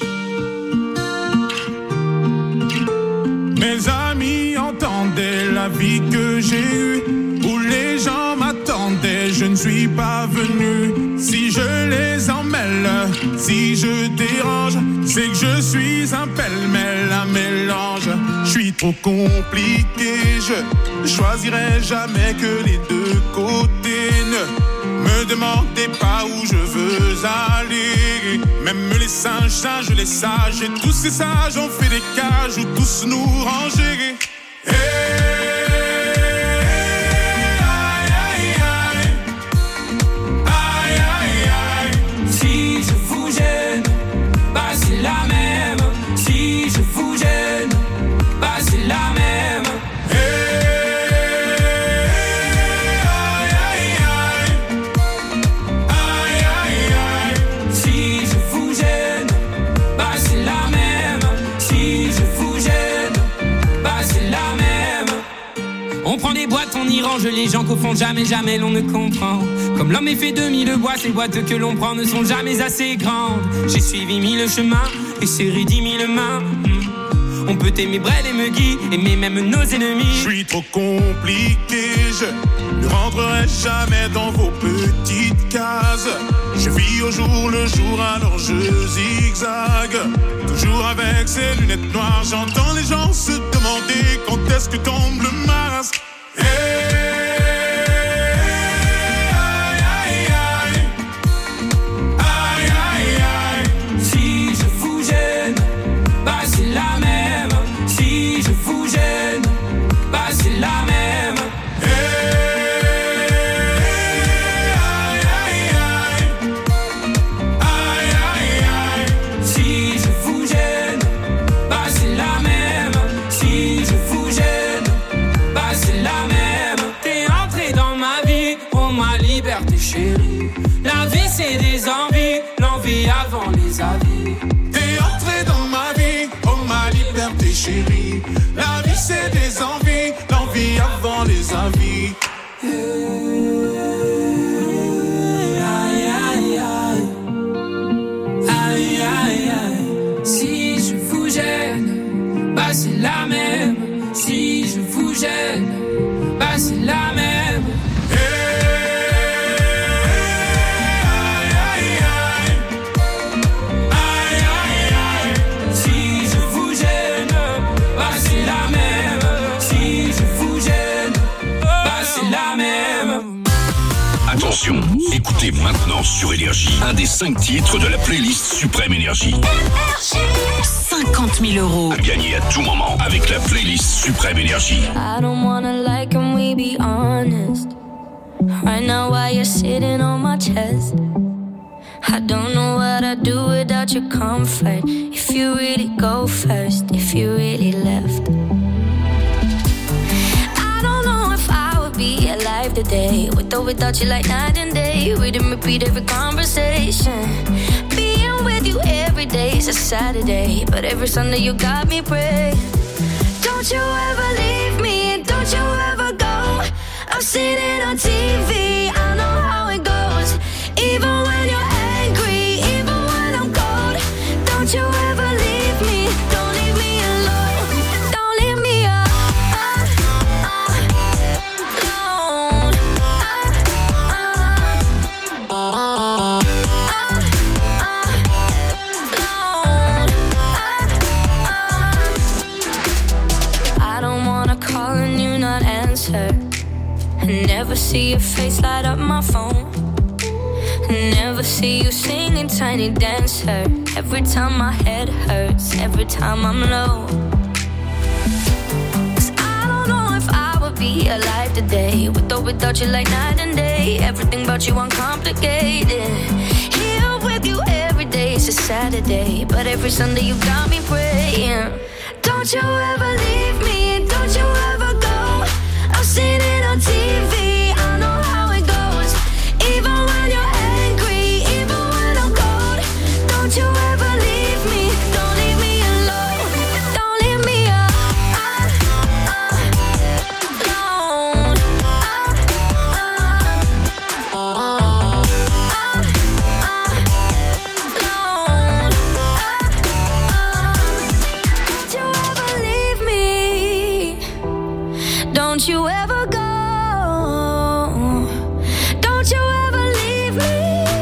Mes amis entendaient la vie que j'ai eue, où les gens m'attendaient, je ne suis pas venu. Si je les emmêle, si je dérange, c'est que je suis un pêle-mêle, un mélange. Je suis trop compliqué, je choisirai jamais que les deux côtés. Ne me demandez pas où je veux aller. Même les singes, singes, les sages, et tous ces sages ont fait des cages où tous nous ranger. Hey, aïe, aïe, aïe. Aïe, aïe, aïe. Si je vous gêne, bah c'est la même. Si je vous gêne, bah c'est la même. Aïe, aïe, aïe. Aïe, aïe, aïe. Si je vous gêne, bah c'est la même. Si je vous gêne, bah c'est la même. On prend des boîtes, on y range les gens qu'au fond jamais, jamais l'on ne comprend. Comme l'homme est fait de mille boîtes, ces boîtes que l'on prend ne sont jamais assez grandes. J'ai suivi mille chemins et serré dix mille mains. Hmm. On peut aimer Brel et Meggy, aimer même nos ennemis. Je suis trop compliqué, je ne rentrerai jamais dans vos petites cases. Je vis au jour le jour, alors je zigzague. Toujours avec ces lunettes noires, j'entends les gens se demander quand est-ce que tombe le masque. Hey, aïe, aïe, aïe. Aïe, aïe, aïe. Si je vous gêne, bah c'est la même. Si je vous gêne, bah c'est la même. Aïe, aïe, aïe. Aïe, aïe, aïe. Si je vous gêne, bah c'est la même. Si je vous gêne, bah c'est la même. chérie, chérie. La vie c'est des envies, l'envie avant les avis. Aïe, aïe, aïe. Aïe, aïe, aïe. Si je vous gêne, bah c'est la même. Si je vous gêne, bah c'est la même. Attention, écoutez maintenant sur Énergie un des cinq titres de la playlist Suprême Énergie. cinquante mille euros. À gagner à tout moment avec la playlist Suprême Énergie. I don't wanna lie, can we be honest? Right now while you're sitting on my chest, I don't know what I'd do without your comfort. If you really go first, if you really left, I don't know if I would be alive today, with or without you like night and day. Read and repeat every conversation. Being with you every day is a Saturday, but every Sunday you got me praying. Don't you ever leave me, don't you ever go. I've seen it on T V, I know how it goes. Even when you're angry, even when I'm cold. Don't you ever leave me, don't leave me alone. Don't leave me alone. I don't wanna call and you not answer. Never see your face light up my phone. Never see you singing Tiny Dancer. Every time my head hurts, every time I'm low. 'Cause I don't know if I would be alive today, with or without you like night and day. Everything about you uncomplicated. Here with you every day is a Saturday, but every Sunday you got me praying. Don't you ever leave me, don't you ever go. I've seen it on T V, I know how it goes. Even when you're angry, even when I'm cold. Don't you ever leave me, don't leave me alone. Don't leave me alone. Don't you ever leave me, don't you ever go. Don't you ever leave me.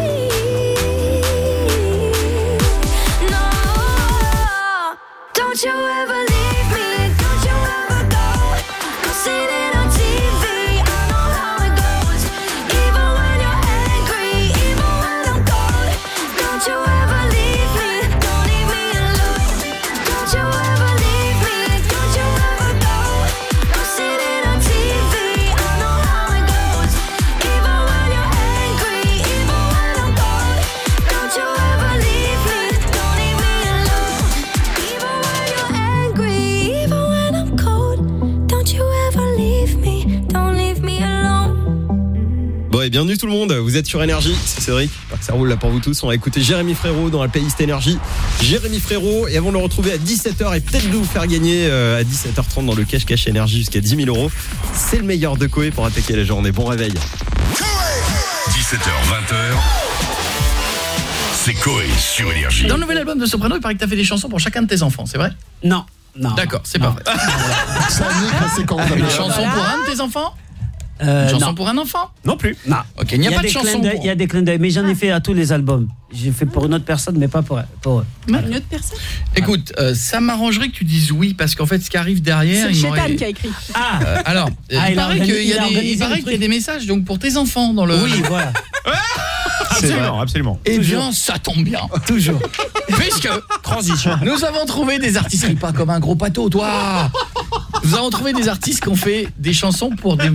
No. Don't you ever leave me. Don't you ever go. I've seen it on T V. I know how it goes. Even when you're angry, even when I'm cold. Don't you ever leave me. Don't leave me alone. Don't you ever leave me. Don't you ever go. I've seen it on T V. I know how it goes. Even when you're angry, even when I'm cold. Don't you ever leave me. Don't leave me alone. Even when you're angry, even when I'm cold. Don't you ever leave me. Don't leave me alone. Bon et bienvenue tout le monde, vous êtes sur Énergie, c'est Cédric, j'espère que ça roule là pour vous tous. On va écouter Jérémy Frérot dans la playlist Énergie. Jérémy Frérot, et avant de le retrouver à dix-sept heures et peut-être de vous faire gagner euh, à dix-sept heures trente dans le Cash Cash Énergie jusqu'à dix mille euros. C'est le meilleur de Koé pour attaquer la journée. Bon réveil. dix-sept heures vingt, c'est Koé sur Énergie. Dans le nouvel album de Soprano, il paraît que t'as fait des chansons pour chacun de tes enfants, c'est vrai? Non, non. D'accord, c'est pas vrai. Ça c'est quand Une chanson pour un de tes enfants? Euh, Une chanson non. pour un enfant? Non plus. Non. Ok, il n'y a, pas de des chanson clins d'œil- pour- Il y a des clins d'œil, mais j'en ai fait à tous les albums. J'ai fait pour une autre personne, mais pas pour, pour eux. Une autre personne? Écoute, euh, ça m'arrangerait que tu dises oui, parce qu'en fait, ce qui arrive derrière... C'est le il Chétan m'aurait- qui a écrit. Ah euh, Alors, euh, Ah, il, il a paraît organi- qu'il y il a a des, organisé il paraît le qu'il y a des messages donc pour tes enfants dans le... Oui, voilà. Absolument, absolument. Eh bien, ça tombe bien. Toujours. Puisque transition. Nous avons trouvé des artistes, ris pas comme un gros pâteau, toi. Nous avons trouvé des artistes qui ont fait des chansons pour des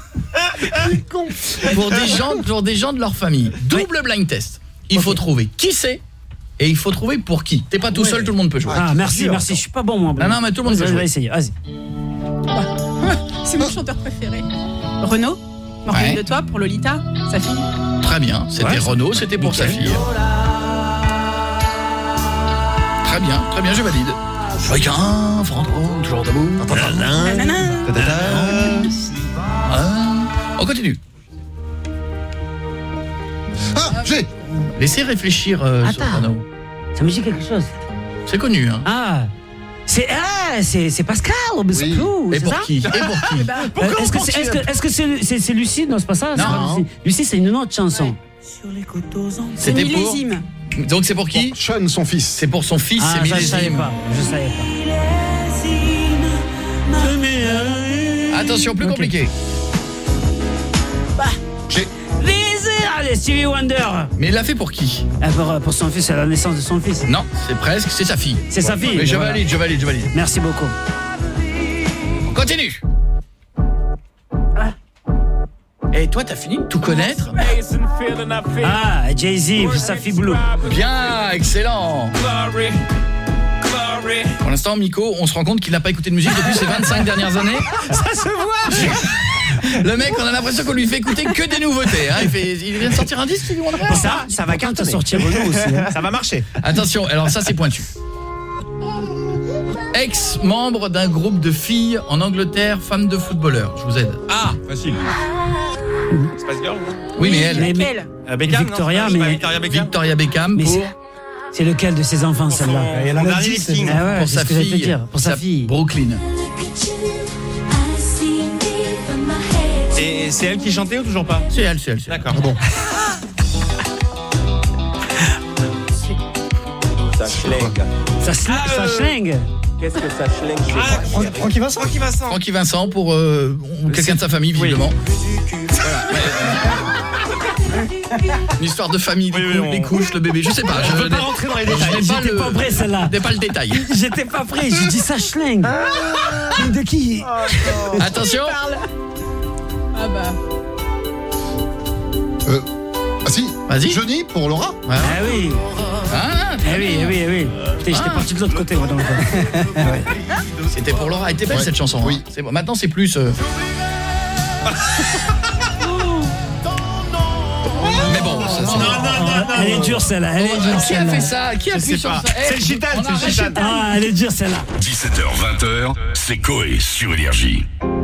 pour des gens, pour des gens de leur famille. Double blind test. Il faut trouver qui c'est et il faut trouver pour qui. T'es pas tout Ouais. seul, tout le monde peut jouer. Ah, merci, merci. Je suis pas bon, moi. Non, non, mais tout le monde Vas-y, peut je jouer. vais essayer. Vas-y. C'est mon chanteur préféré. Renaud, Morgane Ouais. de toi pour Lolita, sa fille. Très bien, c'était Ouais, Renaud, c'était pour sa nickel. fille. Très bien, très bien, je valide. Chacun, Franco, toujours debout. On continue. Ah, j'ai. Laissez réfléchir euh, Soprano. Ça me dit quelque chose. C'est connu, hein. Ah. C'est ah, c'est c'est Pascal Obispo, Et c'est pour ça qui Et pour qui Euh, Est-ce que c'est est-ce que est-ce que c'est c'est c'est Lucie? Non, c'est pas ça. c'est Non. pas Lucie. Lucie, c'est une autre chanson. C'était pour. Donc c'est pour qui Sean, son fils. C'est pour son fils, Ah, c'est ça, je savais Millésime. pas. Je savais pas. Attention, plus compliqué. J'ai Allez, Stevie Wonder. Mais il l'a fait pour qui Ah, pour, pour son fils, à la naissance de son fils. Non, c'est presque, c'est sa fille. C'est sa fille. Mais je voilà. valide, je valide, je valide. Merci beaucoup. On continue. Et toi, t'as fini de tout connaître? Ah, Jay-Z, sa fille Blue. Bien, excellent. Pour l'instant, Miko, on se rend compte qu'il n'a pas écouté de musique depuis ces vingt-cinq dernières années. Ça se voit. Le mec, on a l'impression qu'on lui fait écouter que des nouveautés. Hein. Il, fait, il vient de sortir un disque, il lui Ça, ça va quand t'as sorti Renault aussi. Hein. Ça va marcher. Attention, alors ça c'est pointu. Ex-membre d'un groupe de filles en Angleterre, femme de footballeur. Je vous aide. Ah, facile. Spice Girl. Oui, mais elle. Mais, mais, Euh, Beckham, Victoria, non, c'est pas mais Victoria Beckham. Victoria Beckham mais pour, c'est c'est lequel de ses enfants Pour son- celle-là? Il y en a son dernier dix, lifting. Ah ouais, pour c'est sa ce que j'allais te fille. dire. Pour sa fille. Brooklyn. Et c'est elle qui chantait ou toujours pas? C'est elle, c'est elle. c'est elle. D'accord. Bon. Ça schlingue. Ça se Ah, ça euh, schlingue. Qu'est-ce que ça schlingue? Ah, Francky Vincent. Francky Vincent. Francky Vincent pour euh, quelqu'un de sa famille, visiblement. Voilà. Une histoire de famille, les, Oui, cou- oui, on- les couches, le bébé, je sais pas. Je veux pas rentrer dans les détails. Je n'ai pas J'étais le- pas prêt celle-là. je n'ai pas le détail. J'étais pas prêt, j'ai dit ça schlingue. Mais de qui? Attention. Ah bah. Euh, ah si. Vas-y. Johnny pour Laura. Ah, Ah oui. ah, Eh oui, eh oui, eh oui. Putain, j'étais Ah. parti de l'autre côté moi dans le temps. C'était pour Laura. Elle était belle Ouais. cette chanson. Oui. Hein. C'est bon. Maintenant c'est plus. euh, Mais bon. ça, c'est- Non, non, non, non. Elle est dure celle-là, elle est dure Qui a celle-là. fait ça? Qui a Je fait sais sur pas. ça? Eh, C'est le gitane, on c'est le arrache gitane. Ah, elle est dure celle-là. dix-sept heures vingt heures, c'est Coé sur Énergie.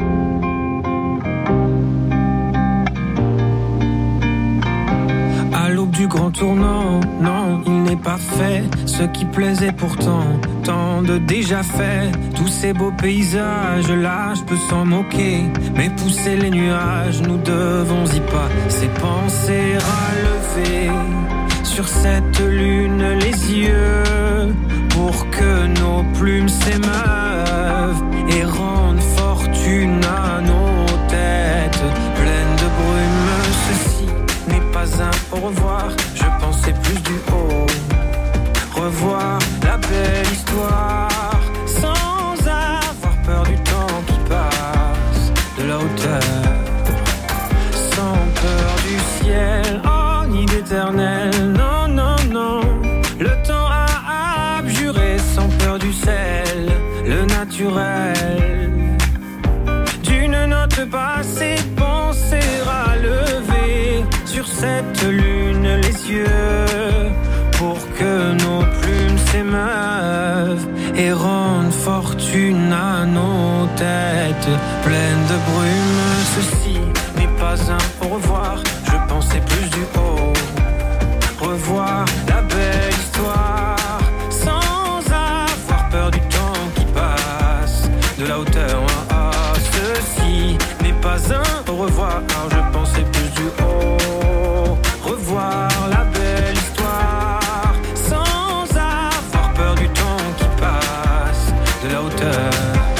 À l'aube du grand tournant, non, il n'est pas fait ce qui plaisait pourtant, tant de déjà fait. Tous ces beaux paysages, là, je peux s'en moquer, mais pousser les nuages, nous devons y pas. Ces pensées relever sur cette lune les yeux, pour que nos plumes s'émeuvent et rendent fortune à nos têtes pleines de brume. Ceci n'est pas un au revoir, je pensais plus du haut. Revoir la belle histoire sans avoir peur du temps qui passe, de la hauteur, sans peur du ciel, oh ni d'éternel, non, non, non. Le temps a abjuré sans peur du sel, le naturel. D'une note passée, penser à lever sur cette lune les yeux, pour que nos plumes s'émeuvent et rendent fortune à nos têtes pleines de brume. Ceci n'est pas un au revoir, je pensais plus du haut. Revoir la belle histoire sans avoir peur du temps qui passe, de la hauteur. Ah, ah, ceci n'est pas un au revoir, je pensais plus du haut. Revoir la belle histoire sans avoir peur du temps qui passe, de la hauteur.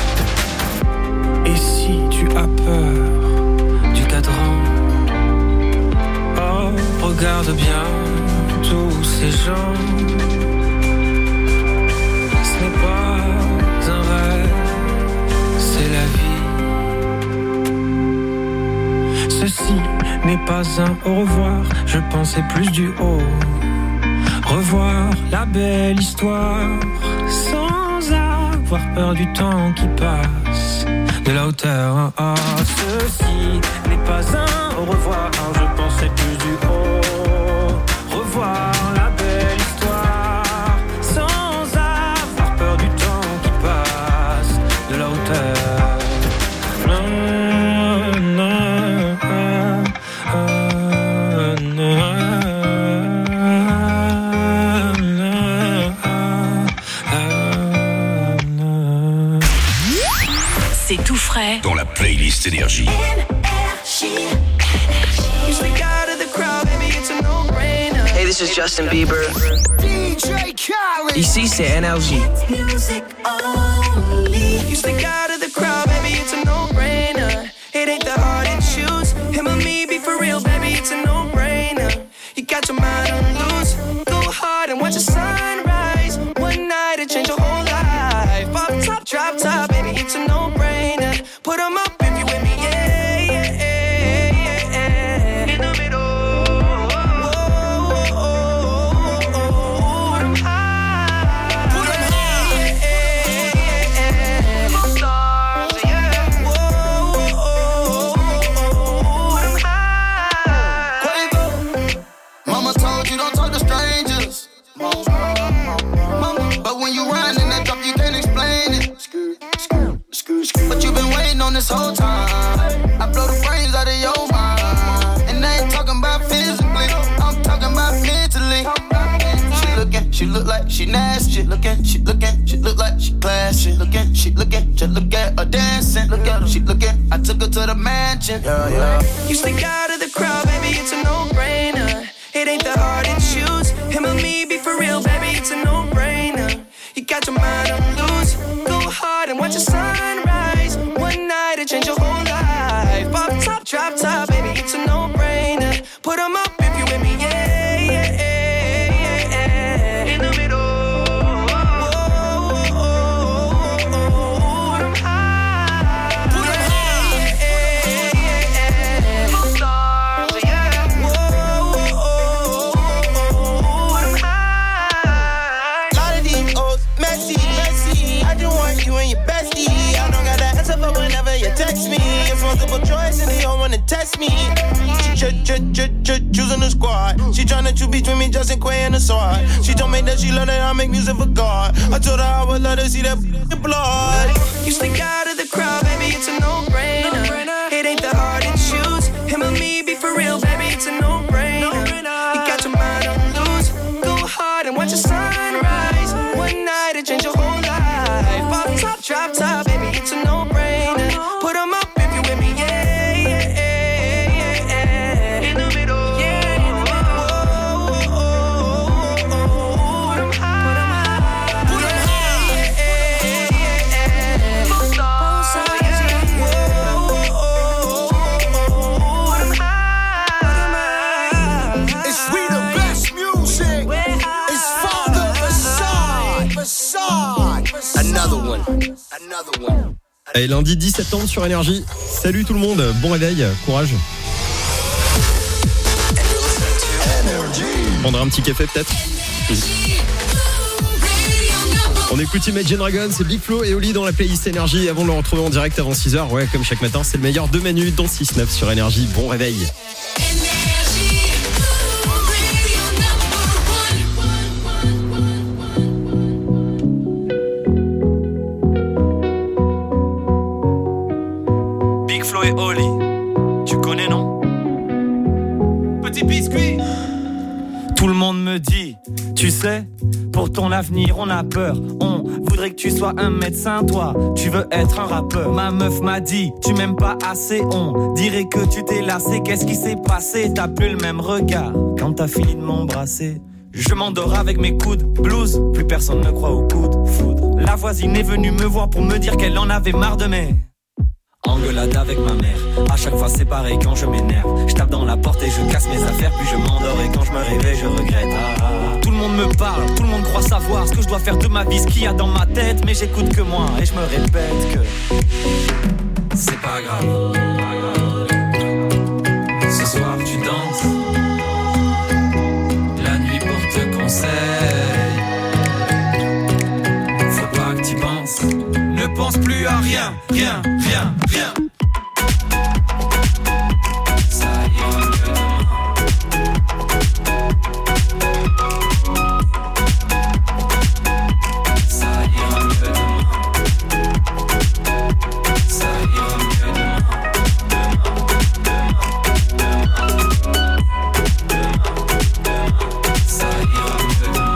Et si tu as peur du cadran, oh, regarde bien tous ces gens. Ce n'est pas un rêve, c'est la vie. Ceci n'est pas un au revoir, je pensais plus du haut. Revoir la belle histoire sans avoir peur du temps qui passe, de la hauteur. Ah, ceci n'est pas un au revoir, je pensais plus du haut. Revoir la belle histoire sans avoir peur du temps C'est tout frais. Dans la playlist Énergie. Hey, this is Justin Bieber. Ici, c'est Énergie. You stick out of the crowd, baby, it's a no-brainer. It ain't that hard to choose. Him or me, be for real, baby, it's a no-brainer. You got your mind on loose. Go hard and watch the sunrise. One night it change your whole life. Pop top, drop top, baby, it's a no-brainer. Put 'em up if you with me, yeah, yeah, yeah, yeah, yeah. In the middle. But you've been waiting on this whole time. I blow the brains out of your mind. And I ain't talking about physically, I'm talking about mentally. She looking, she look like she nasty. She looking, she looking, she look like she classy. Looking, she looking, just look at her dancing. Look at her, she looking, I took her to the mansion. Yeah, yeah. You stick out of the crowd, baby, it's a no-brainer. It ain't that hard to choose. Him or me, be for real, baby, it's a no-brainer. You got your mind on loose. Go hard and watch the sunrise. One night it change your whole life. Pop top, drop top, baby, it's a no-brainer. Put 'em up if you with me, yeah, yeah, yeah, yeah, yeah. In the middle. Text me, it's multiple choice and they all wanna test me. She ch ch ch ch choosing the squad. She tryna choose between me, Justin Quay and the sword. She told me that she love that I make music for God. I told her I would let her see that blood. You stick out of the crowd, baby, it's a no-brainer. It ain't that hard to choose. Him or me, be for real, baby, it's a no-brainer. You got your mind on loose. Go hard and watch the sunrise. One night it change your whole life. Pop top, drop top, baby, it's a no-brainer. Put 'em up if you with me, yeah, yeah, yeah, yeah, yeah. In the middle, yeah, in the middle. Put 'em high, put 'em high, put 'em high, yeah, yeah, yeah, yeah. Both stars, yeah. Put 'em high. It's we the best music. It's Father Facade. Facade. Another one. Another one. Et lundi dix septembre sur Énergie. Salut tout le monde, bon réveil, courage. Prendre un petit café peut-être. On écoute Imagine Dragons, c'est Big Flo et Oli dans la playlist Énergie. Avant de le retrouver en direct avant six heures, ouais, comme chaque matin, c'est le meilleur de Manu dans six neuf sur Énergie. Bon réveil. Flo et Oli, tu connais non? Petit biscuit. Tout le monde me dit, tu sais, pour ton avenir on a peur. On voudrait que tu sois un médecin, toi, tu veux être un rappeur. Ma meuf m'a dit, tu m'aimes pas assez, on dirait que tu t'es lassé. Qu'est-ce qui s'est passé? T'as plus le même regard quand t'as fini de m'embrasser. Je m'endors avec mes coudes, blues, plus personne ne croit au coup de foudre. La voisine est venue me voir pour me dire qu'elle en avait marre de mes engueulade avec ma mère. À chaque fois c'est pareil quand je m'énerve. Je tape dans la porte et je casse mes affaires. Puis je m'endors et quand je me réveille je regrette. ah, ah. Tout le monde me parle, tout le monde croit savoir ce que je dois faire de ma vie, ce qu'il y a dans ma tête. Mais j'écoute que moi et je me répète que c'est pas grave. Ce soir tu danses, la nuit porte conseil. Faut pas que tu penses, ne pense plus à rien, rien, rien, rien. Ça ira mieux demain. Ça ira mieux demain. Ça ira mieux demain. Demain, demain, demain, demain, demain. Ça ira mieux demain.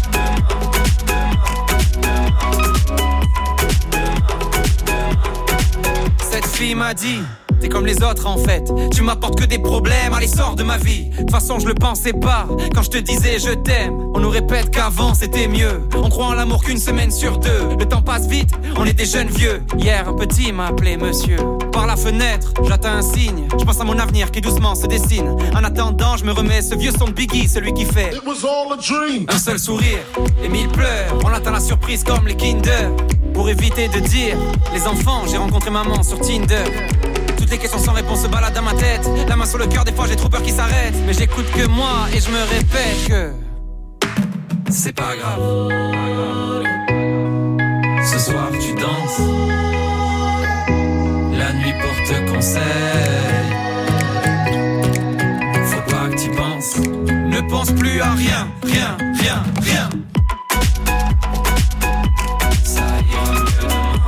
Demain, demain, demain. fille m'a dit, t'es comme les autres en fait, tu m'apportes que des problèmes, allez sors de ma vie. De toute façon je le pensais pas, quand je te disais je t'aime. On nous répète qu'avant c'était mieux, on croit en l'amour qu'une semaine sur deux. Le temps passe vite, on est des jeunes vieux. Hier un petit m'a appelé monsieur. Par la fenêtre, j'attends un signe, je pense à mon avenir qui doucement se dessine. En attendant je me remets ce vieux son de Biggie, celui qui fait It was all a dream. Un seul sourire et mille pleurs, on attend la surprise comme les Kinder. Pour éviter de dire, les enfants, j'ai rencontré maman sur Tinder. Toutes les questions sans réponse se baladent dans ma tête. La main sur le cœur, des fois j'ai trop peur qu'ils s'arrêtent. Mais j'écoute que moi et je me répète que c'est pas grave. Ce soir tu danses, la nuit porte conseil. Faut pas que t'y penses, ne pense plus à rien, rien, rien, rien. Ça ira mieux demain.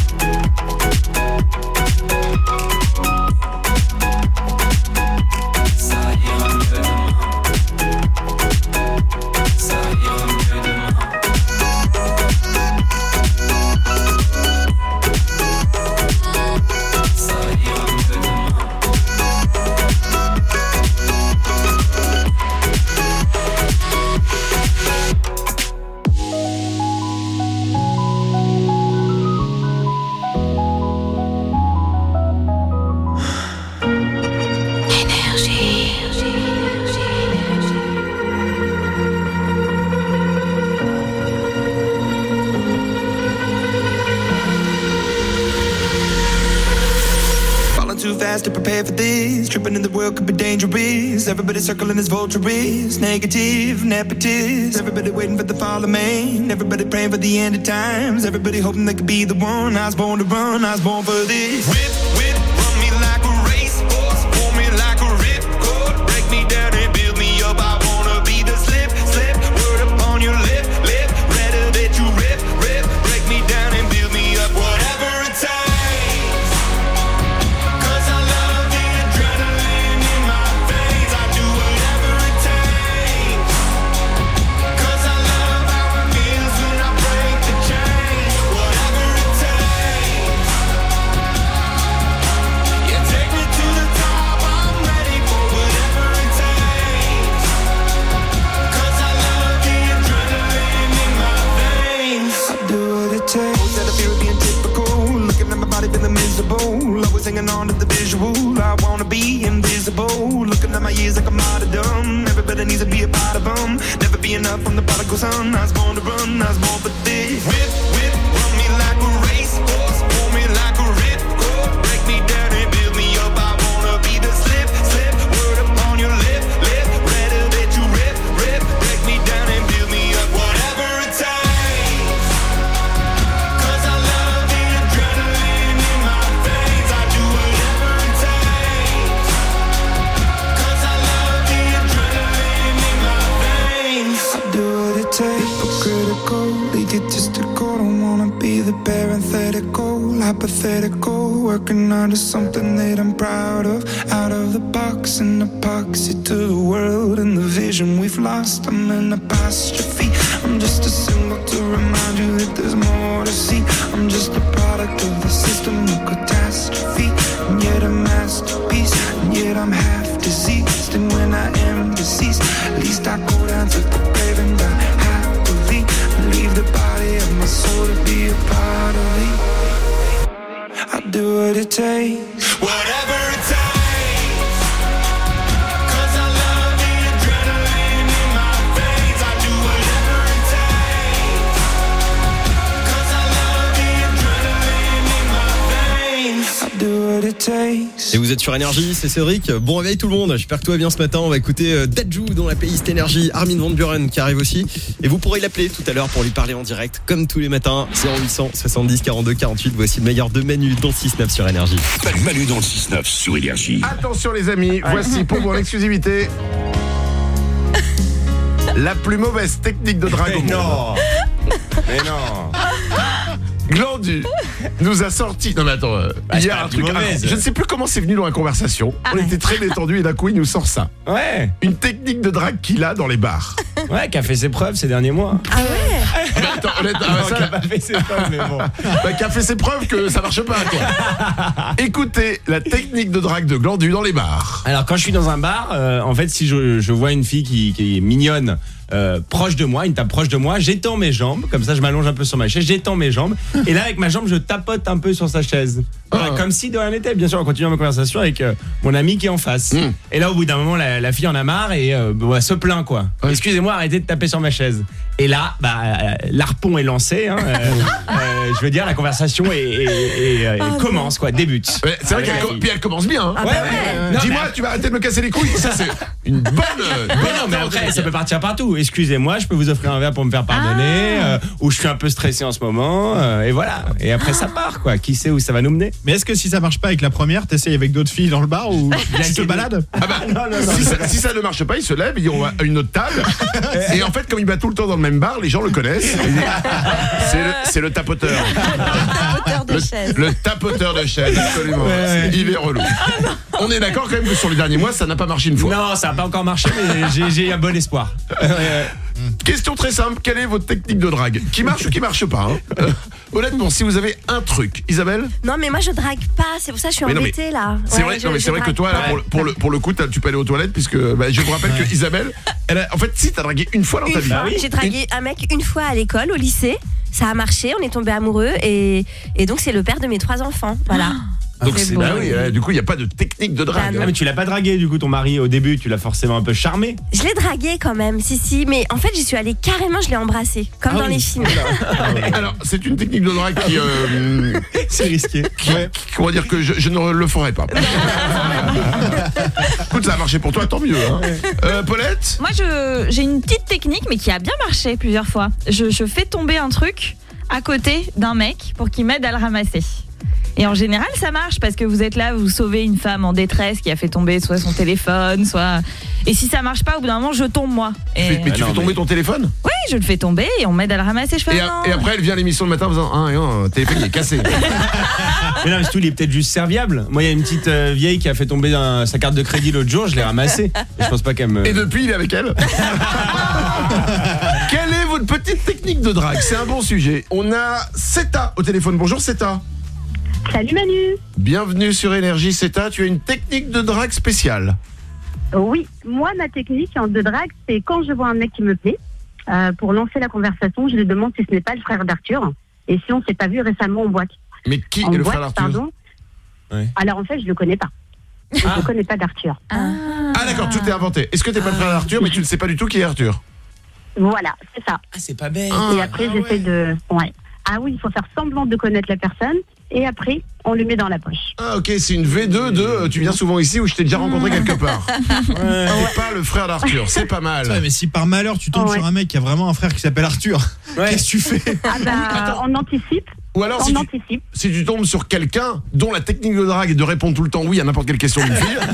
Ça ira mieux demain. Ça ira mieux demain. Ça ira mieux demain. Falling too fast to prepare for this. Tripping in the world could be dangerous. Everybody circling as vultures. Negative, nepotist. Everybody waiting for the fall of man. Everybody praying for the end of times. Everybody hoping they could be the one. I was born to run, I was born for this. Whip, whip, run me like a racehorse. Pull me like a ripcord. Break me down and build me up. I wanna be the slip, slip. Word upon your lip, lip. Rather that you rip, rip. Break me down and build me up. Whatever it takes. Cause I love the adrenaline in my veins. I do whatever it takes. Cause I love how it feels when I break the chain. Whatever it takes. Yeah, take me to the top. I'm ready for whatever it takes. Cause I love the adrenaline in my veins. I do what it takes. Always had a fear of being typical. Looking at my body feeling miserable. Always hanging on to the visual. I wanna be invisible. Looking at my years like I'm out of dumb. Everybody needs to be a part of them. Never be enough from the prodigal son. I was born to run, I was born for this. Whip, whip, run me like a racehorse. Pull me like a ripcord. Break me down and build me up. I wanna be the slip, slip. Word upon your lip, lip. Rather that you rip, rip. Break me down and build me up. Whatever it takes. Cause I love the adrenaline in my veins. I do whatever it takes. Cause I love the adrenaline in my veins. I do what it takes. Hypocritical, egotistical. Don't wanna be the parenthetical, hypothetical. Working on to something that I'm proud of. Out of the box, an epoxy to the world and the vision we've lost. I'm an apostrophe. I'm just a symbol to remind you that there's more to see. I'm just a product of the system of catastrophe. And yet a masterpiece. And yet I'm half diseased. And when I am deceased, at least I go down to the grave and die happily. Leave the body of my soul to be a part of me. I do what it takes. Whatever it takes. Cause I love the adrenaline in my veins. I do whatever it takes. Cause I love the adrenaline in my veins. I do what it takes. Et vous êtes sur Énergie, c'est Cédric. Bon réveil tout le monde, j'espère que tout va bien ce matin. On va écouter euh, Dadju dans la playlist Énergie, Armin van Buuren qui arrive aussi. Et vous pourrez l'appeler tout à l'heure pour lui parler en direct, comme tous les matins. zéro huit cent soixante-dix quarante-deux quarante-huit. Voici le meilleur de Manu dans le six neuf sur Énergie. Manu dans le six neuf sur Énergie. Attention les amis, voici pour vous en exclusivité la plus mauvaise technique de drague au monde. Non. Mais non. Glandu nous a sorti. Non mais attends, euh, Ah, il y c'est a pas un la plus truc. mauvaise. Alors, je ne sais plus comment c'est venu dans la conversation. Ah. On était très détendus et d'un coup il nous sort ça. Ouais. Une technique de drague qu'il a dans les bars. Ouais, qui a fait ses preuves ces derniers mois. Ah ouais. Ah, Ah bah, attends, honnêtement, ah, ça, qui a pas fait ses preuves, mais bon. Bah, qui a fait ses preuves que ça marche pas, quoi. Écoutez la technique de drague de Glandu dans les bars. Alors quand je suis dans un bar, euh, en fait si je, je vois une fille qui, qui est mignonne, euh, proche de moi, une table proche de moi, j'étends mes jambes, comme ça je m'allonge un peu sur ma chaise, j'étends mes jambes, et là avec ma jambe je tapote un peu sur sa chaise. Voilà, Ah. comme si de rien n'était, bien sûr en continuant ma conversation avec euh, mon ami qui est en face. Mm. Et là au bout d'un moment la, la fille en a marre et euh, bah, se plaint quoi. Ouais. Excusez-moi, arrêtez de taper sur ma chaise. Et là, bah, euh, l'arpon est lancé, hein, euh, euh, je veux dire la conversation est, est- est- est- Oh, commence quoi, débute. Ouais, c'est vrai Avec qu'elle la co- fille. puis elle commence bien. Hein. Ah bah Ouais, ouais. ouais. Non, Dis-moi, mais- tu vas arrêter de me casser les couilles. Ça, c'est une bonne. euh, Mais bonne non, mais entente. après, ça peut partir partout. Excusez-moi, je peux vous offrir un verre pour me faire pardonner, Ah. euh, ou je suis un peu stressé en ce moment, euh, et voilà. Et après, ça part, quoi. Qui sait où ça va nous mener? Mais est-ce que si ça marche pas avec la première, t'essayes avec d'autres filles dans le bar ou tu te balades? Ah bah, non, non, non, si, non. ça, si ça ne marche pas, il se lève, il dit on va à une autre table. Et en fait, comme il va tout le temps dans le même bar, les gens le connaissent. Il dit, C'est le, c'est le tapoteur. Tapoteur de Le, chaise. le tapoteur de chaise, absolument. Il est relou. On est d'accord quand même que sur les derniers mois, ça n'a pas marché une fois. Non, ça n'a pas encore marché, mais j'ai- j'ai un bon espoir. Question très simple, quelle est votre technique de drague? Qui marche ou qui marche pas, hein Euh, Honnêtement, si vous avez un truc, Isabelle? Non, mais moi je drague pas, c'est pour ça que je suis Mais non, mais embêtée là. C'est Ouais, vrai, je- non, mais je c'est vrai que drague toi, là, pas. pour, le, pour, le, pour le coup, t'as- tu peux aller aux toilettes, puisque bah, je vous rappelle que Isabelle, elle a, en fait, si t'as dragué une fois dans ta Une vie. fois, j'ai dragué un mec une fois à l'école, au lycée. Ça a marché, on est tombés amoureux et, et donc c'est le père de mes trois enfants. Voilà. Donc C'est c'est beau. bah oui, euh, du coup, il n'y a pas de technique de drague. Bah non. Ah, mais tu l'as pas dragué, du coup, ton mari, au début, tu l'as forcément un peu charmé. Je l'ai dragué quand même, si si, mais en fait j'y suis allée carrément, je l'ai embrassé, comme Ah dans oui. les films. Alors, c'est une technique de drague qui, euh, C'est risqué. qui- on va dire que je, je ne le ferai pas. Écoute, ça a marché pour toi, tant mieux. Hein. Euh, Paulette? Moi, je- j'ai une petite technique, mais qui a bien marché plusieurs fois. Je, je fais tomber un truc à côté d'un mec pour qu'il m'aide à le ramasser. Et en général, ça marche parce que vous êtes là, vous sauvez une femme en détresse qui a fait tomber soit son téléphone, soit... Et si ça marche pas, au bout d'un moment, je tombe moi. Et... Mais, mais tu Ah non, fais tomber mais- ton téléphone? Oui, je le fais tomber et on m'aide à le ramasser. Je fais et, ah a- non. et après, elle vient à l'émission le matin en faisant ah, non, le téléphone il est cassé. Mais non, mais surtout, il est peut-être juste serviable. Moi, il y a une petite euh, vieille qui a fait tomber un- sa carte de crédit l'autre jour, je l'ai ramassée. Et je pense pas qu'elle me. Et depuis, il est avec elle. Quelle est votre petite technique de drague? C'est un bon sujet. On a Seta au téléphone. Bonjour Seta. Salut Manu. Bienvenue sur Énergie Seta. Tu as une technique de drague spéciale. Oui, moi ma technique de drague, c'est quand je vois un mec qui me plaît, euh, pour lancer la conversation, je lui demande si ce n'est pas le frère d'Arthur et si on s'est pas vu récemment en boîte. Mais qui En est le boîte, frère d'Arthur? pardon. Ouais. Alors en fait, je le connais pas. Je ne connais pas d'Arthur. Ah d'accord, tout est inventé. Est-ce que t'es pas le frère d'Arthur, mais tu ne sais pas du tout qui est Arthur? Voilà, c'est ça. Ah, c'est pas bête. Et après, j'essaie de... Ouais. Ah oui, il faut faire semblant de connaître la personne et après, on le met dans la poche. Ah ok, c'est une V deux de euh, tu viens souvent ici ou je t'ai déjà rencontré quelque part. Ouais. T'es pas le frère d'Arthur, c'est pas mal. Ouais, mais si par malheur tu tombes Ouais. sur un mec qui a vraiment un frère qui s'appelle Arthur, Ouais. qu'est-ce que tu fais? Ah bah, on anticipe. Ou alors On si tu, anticipe. si tu tombes sur quelqu'un dont la technique de drague est de répondre tout le temps oui à n'importe quelle question d'une fille,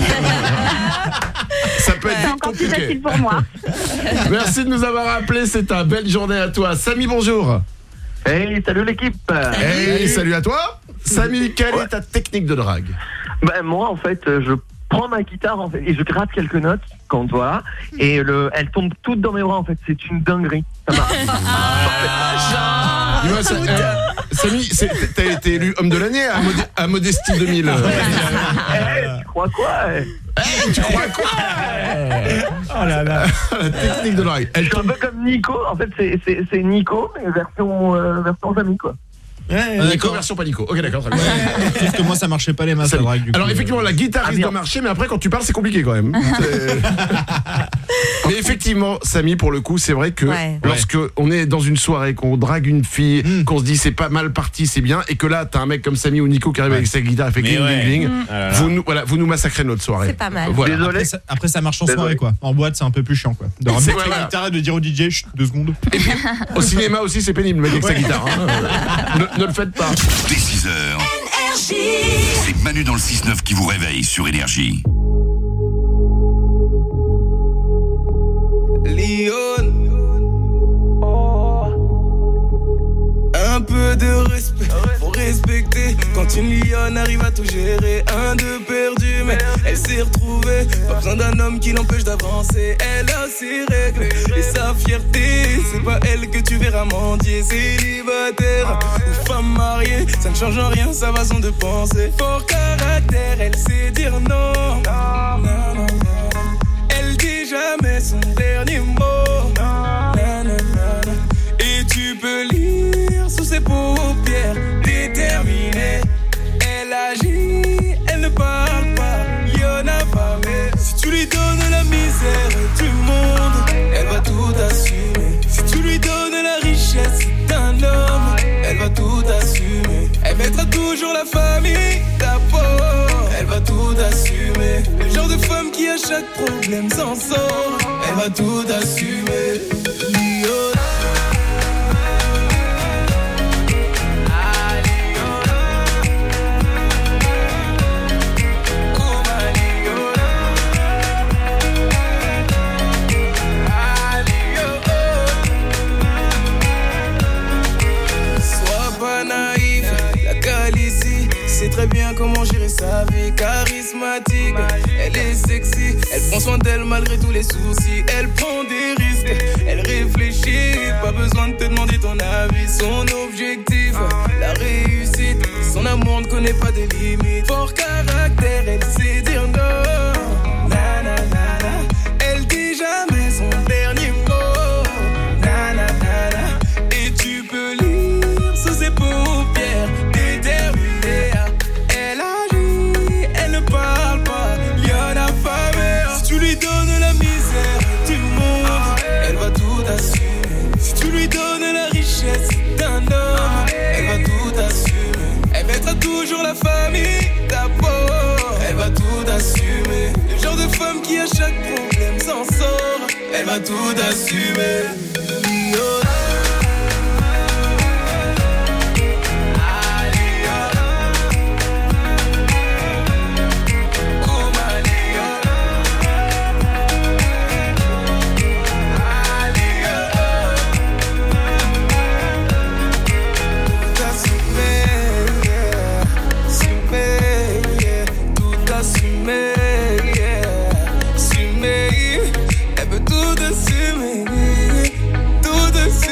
ça peut être C'est vite encore plus compliqué. facile pour moi. Merci de nous avoir appelé, c'est un belle journée à toi. Samy, bonjour. Hey, salut l'équipe. Hey, salut à toi. Samy, quelle est ta technique de drague? Ben moi en fait, euh, je prends ma guitare en fait et je gratte quelques notes quand voilà et le, elles tombent toutes dans mes bras en fait. C'est une dinguerie. Ça marche. Dis-moi, ça- euh, Samy, c'est- t'as été élu homme de l'année à, Modé- à Modestie deux mille. Eh, tu crois quoi eh Hey, tu crois quoi? Oh là là. La technique de drague. Je Elle suis un tombe. peu comme Nico. En fait, c'est c'est c'est Nico mais version euh, version Samy quoi. Ouais, D'accord, version panico. Ok, d'accord, très bien. Sauf que moi ça marchait pas les masses la drague du Alors coup. effectivement la guitare Ah, risque bien. de marcher mais après quand tu parles c'est compliqué quand même. C'est- Mais effectivement Samy pour le coup c'est vrai que Ouais. lorsque on est dans une soirée qu'on drague une fille Mm. qu'on se dit c'est pas mal parti c'est bien et que là t'as un mec comme Samy ou Nico qui arrive avec sa guitare et fait Mais cling ouais. cling cling, Ah là là. vous nous voilà vous nous massacrez notre soirée. C'est pas mal. Voilà. Désolé. Après ça, après, ça marche en Désolé. soirée quoi. En boîte c'est un peu plus chiant quoi. De ramener C'est- la ouais, voilà. guitare et de dire au D J chut, deux secondes. Et puis au cinéma aussi c'est pénible le mec avec sa guitare. hein. Ne, ne le faites pas. Dès six heures, c'est Manu dans le six neuf qui vous réveille sur Énergie. Lyon. Un peu de respect, faut respecter. Quand une lionne arrive à tout gérer, un de perdu, mais elle s'est retrouvée. Pas besoin d'un homme qui l'empêche d'avancer. Elle a ses règles et sa fierté. C'est pas elle que tu verras mendier. Célibataire ou femme mariée, ça ne change en rien sa façon de penser. Fort caractère, elle sait dire non. Non, non, non. Elle dit jamais son dernier mot. Non, non, non, non. Et tu peux lire sous ses paupières, déterminée. Elle agit, elle ne parle pas, y'en a pas. Mais si tu lui donnes la misère du monde, elle va tout assumer. Si tu lui donnes la richesse d'un homme, elle va tout assumer. Elle mettra toujours la famille d'abord, elle va tout assumer. Le genre de femme qui à chaque problème s'en sort, elle va tout assumer. Lionne. C'est très bien comment gérer sa vie, charismatique, elle est sexy, elle prend soin d'elle malgré tous les soucis, elle prend des risques, elle réfléchit, pas besoin de te demander ton avis, son objectif, la réussite, son amour ne connaît pas des limites, fort caractère, elle sait dire non, na na na na, elle dit jamais son dernier mot, na na na na, et tu peux lire sous ses paupières, déterminée. Parle pas, y'en a pas mais si tu lui donnes la misère du monde, elle va tout assumer. Si tu lui donnes la richesse d'un homme, elle va tout assumer. Elle mettra toujours la famille d'abord, elle va tout assumer. Le genre de femme qui à chaque problème s'en sort, elle va tout assumer. Oh. Elle veut tout assumer, tout assumer.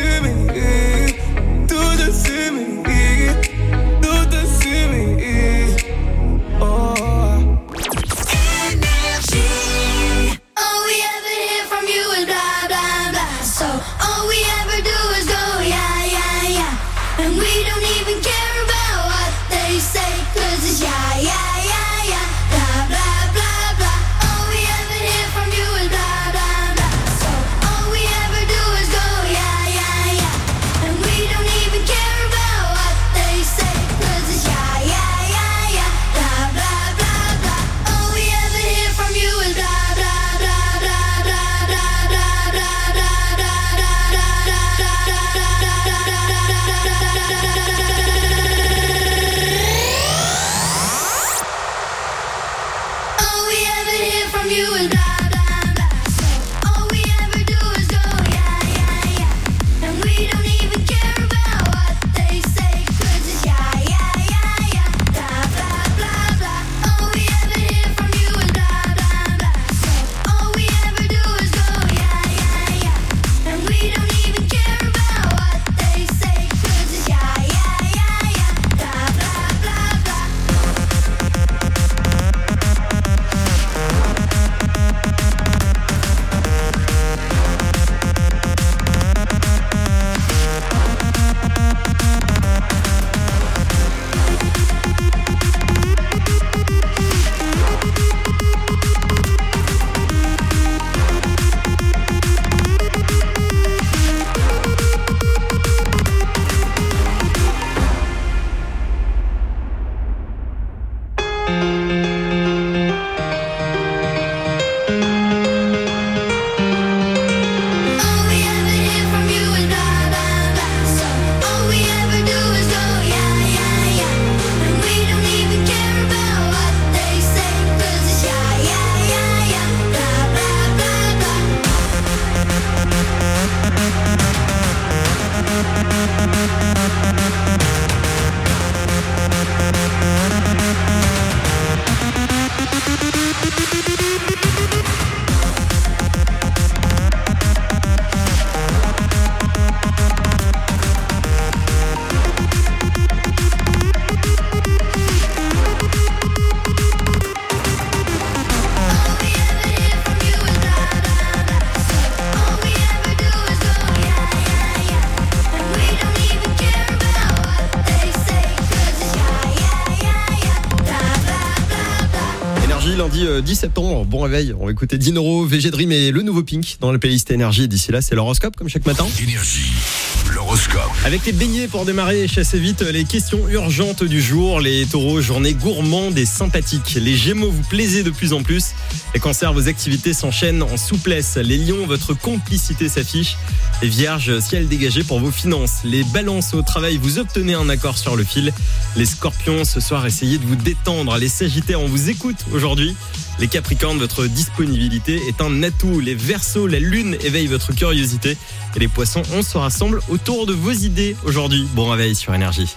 lundi euh, dix septembre. Bon réveil, on va écouter Dinoro, V G Dream et le nouveau Pink dans la playlist Énergie. Et d'ici là, c'est l'horoscope comme chaque matin. Énergie, l'horoscope. Avec les beignets pour démarrer, chassez vite les questions urgentes du jour. Les taureaux, journée gourmande et sympathique. Les gémeaux, vous plaisez de plus en plus. Les cancers, vos activités s'enchaînent en souplesse. Les lions, votre complicité s'affiche. Les vierges, ciel dégagé pour vos finances. Les balances, au travail, vous obtenez un accord sur le fil. Les scorpions, ce soir, essayez de vous détendre. Les sagittaires, on vous écoute aujourd'hui. Les capricornes, votre disponibilité est un atout. Les verseaux, la lune éveille votre curiosité. Et les poissons, on se rassemble autour de vos idées aujourd'hui. Bon réveil sur Énergie.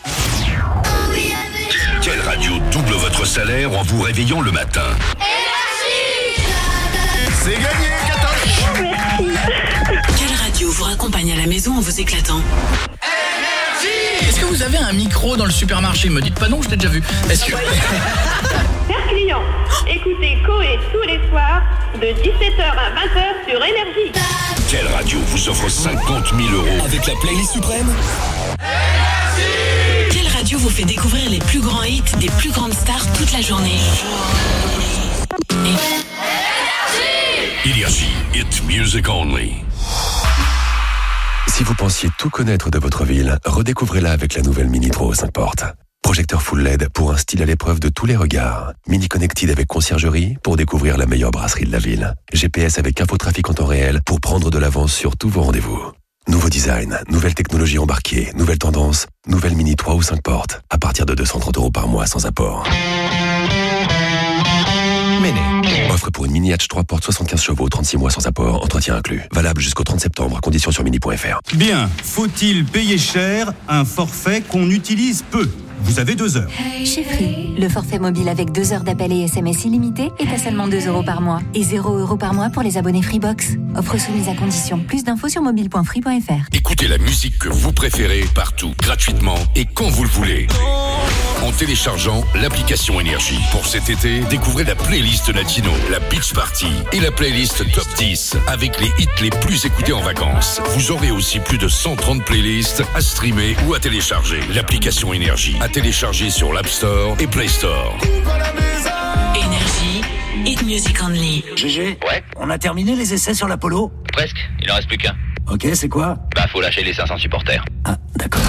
Quelle radio double votre salaire en vous réveillant le matin? C'est gagné, Katoche. Quelle radio vous raccompagne à la maison en vous éclatant? Est-ce que vous avez un micro dans le supermarché? Me dites pas non, je l'ai déjà vu. Est-ce que... Chers clients, écoutez Coé tous les soirs de dix-sept heures à vingt heures sur Énergie. Quelle radio vous offre cinquante mille euros avec la playlist suprême? Quelle radio vous fait découvrir les plus grands hits des plus grandes stars toute la journée? Énergie, Hit Music Only. Si vous pensiez tout connaître de votre ville, redécouvrez-la avec la nouvelle Mini trois cinq portes. Projecteur full L E D pour un style à l'épreuve de tous les regards. Mini Connected avec conciergerie pour découvrir la meilleure brasserie de la ville. G P S avec infotrafic en temps réel pour prendre de l'avance sur tous vos rendez-vous. Nouveau design, nouvelle technologie embarquée, nouvelle tendance, nouvelle Mini trois ou cinq portes. À partir de deux cent trente euros par mois sans apport. Méné. Offre pour une Mini Hatch trois portes soixante-quinze chevaux, trente-six mois sans apport, entretien inclus. Valable jusqu'au trente septembre, conditions sur mini point f r. Bien, faut-il payer cher un forfait qu'on utilise peu? Vous avez deux heures. Chez Free, le forfait mobile avec deux heures d'appel et S M S illimité est à seulement deux euros par mois et zéro euros par mois pour les abonnés Freebox. Offre soumise à condition. Plus d'infos sur mobile point free point f r. Écoutez la musique que vous préférez partout, gratuitement et quand vous le voulez. En téléchargeant l'application Énergie. Pour cet été, découvrez la playlist latino, la Beach Party et la playlist Top dix avec les hits les plus écoutés en vacances. Vous aurez aussi plus de cent trente playlists à streamer ou à télécharger. L'application Énergie à télécharger sur l'App Store et Play Store. Énergie, Hit Music Only. G G, ouais. On a terminé les essais sur l'Apollo? Presque, il en reste plus qu'un. Ok, c'est quoi? Bah, faut lâcher les cinq cents supporters. Ah, d'accord.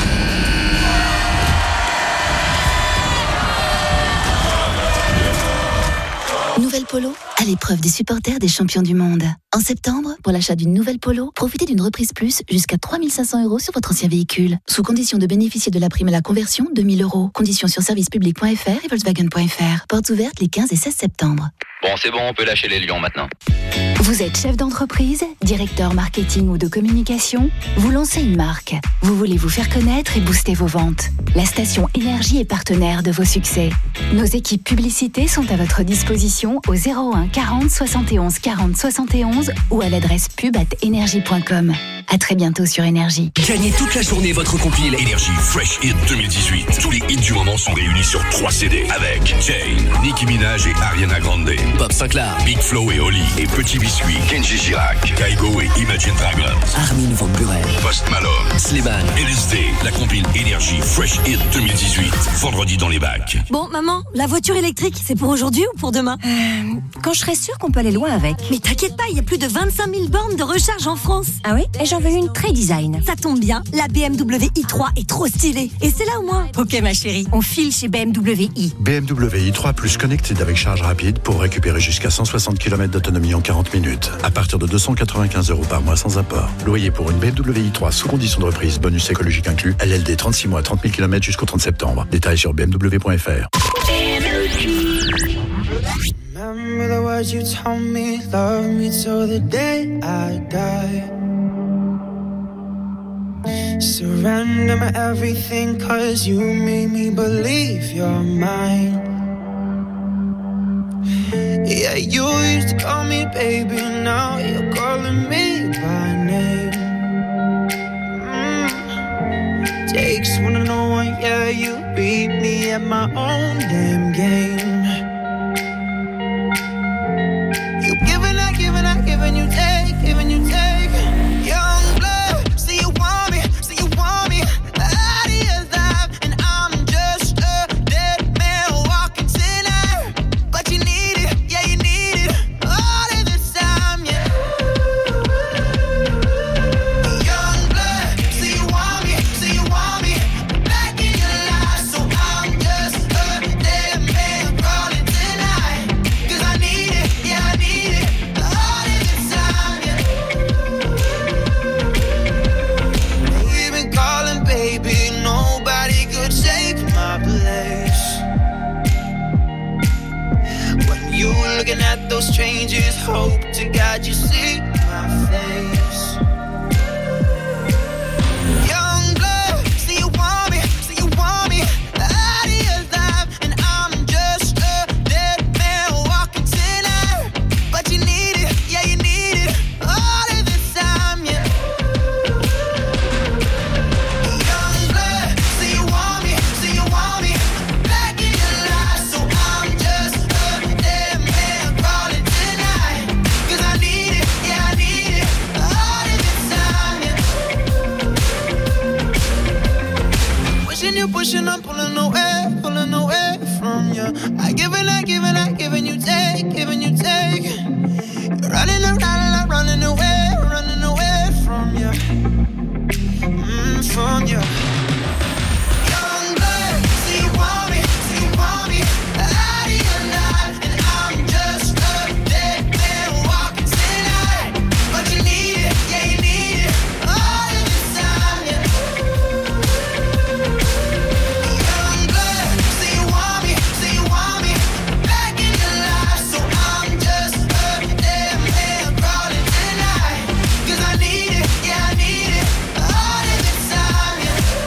Nouvelle Polo, à l'épreuve des supporters des champions du monde. En septembre, pour l'achat d'une nouvelle Polo, profitez d'une reprise plus jusqu'à trois mille cinq cents euros sur votre ancien véhicule. Sous condition de bénéficier de la prime à la conversion, deux mille euros. Conditions sur service public point f r et Volkswagen point f r. Portes ouvertes les quinze et seize septembre. Bon, c'est bon, on peut lâcher les lions maintenant. Vous êtes chef d'entreprise, directeur marketing ou de communication? Vous lancez une marque. Vous voulez vous faire connaître et booster vos ventes. La station Énergie est partenaire de vos succès. Nos équipes publicités sont à votre disposition au zéro un quarante soixante et onze quarante soixante et onze ou à l'adresse pub arobase énergie point com. À très bientôt sur Énergie. Gagnez toute la journée votre compile Énergie Fresh Hit deux mille dix-huit. Tous les hits du moment sont réunis sur trois C D avec Jane, Nicki Minaj et Ariana Grande, Bob Sinclair, Big Flo et Oli et Petit Biscuit, Kenji Girac, Kaigo et Imagine Dragons, Armin van Buren, Post Malone, Slimane, L S D. La compile Énergie Fresh Hit deux mille dix-huit. Vendredi dans les bacs. Bon, maman, la voiture électrique, c'est pour aujourd'hui ou pour demain? Euh, quand je serai sûre qu'on peut aller loin avec. Mais t'inquiète pas, il y a plus de vingt-cinq mille bornes de recharge en France. Ah oui? Et j'en veux une très design. Ça tombe bien, la B M W i trois est trop stylée. Et c'est là au moins. Ok ma chérie, on file chez B M W i. B M W i trois Plus Connected avec charge rapide pour récupérer jusqu'à cent soixante kilomètres d'autonomie en quarante minutes. À partir de deux cent quatre-vingt-quinze euros par mois sans apport. Loyer pour une B M W i trois sous condition de reprise, bonus écologique inclus. L L D trente-six mois, trente mille kilomètres jusqu'au trente septembre. Détails sur b m w point f r. Remember the words you told me, love me till the day I die. Surrender my everything, cause you made me believe you're mine. Yeah, you used to call me baby, now you're calling me by name. Mm. Takes one to know one, yeah, you beat me at my own damn game. You giving, I giving, I giving, you take, giving, you take. Young blood, see you want me, see you want me. Out of your life, and I'm just a dead man walking tonight. But you need it, yeah, place. When you looking at those strangers, hope to God you see my face. Young blood, see you want me, see you want me out of your life, and I'm just a dead man walking tonight. But you need it, yeah you need it all of the time, yeah. Young blood, see you want me, see you want me back in your life, so I'm just a dead man crawling tonight. 'Cause I need it, yeah I need it all of the time, yeah. Pushing you, pushing, I'm pulling away, pulling away from you. I give it, I give it, I giving you take, giving you take. You're running around, I'm running away, running away from you, mm, from you. Young blood, see you want me, see you want me out of your life, and I'm just a dead man walking tonight. But you need it, yeah you need it all of the time, yeah. Young blood, see you want me, see you want me back in your life, so I'm just a dead man crawling tonight. 'Cause I need it, yeah I need it all of the time, yeah.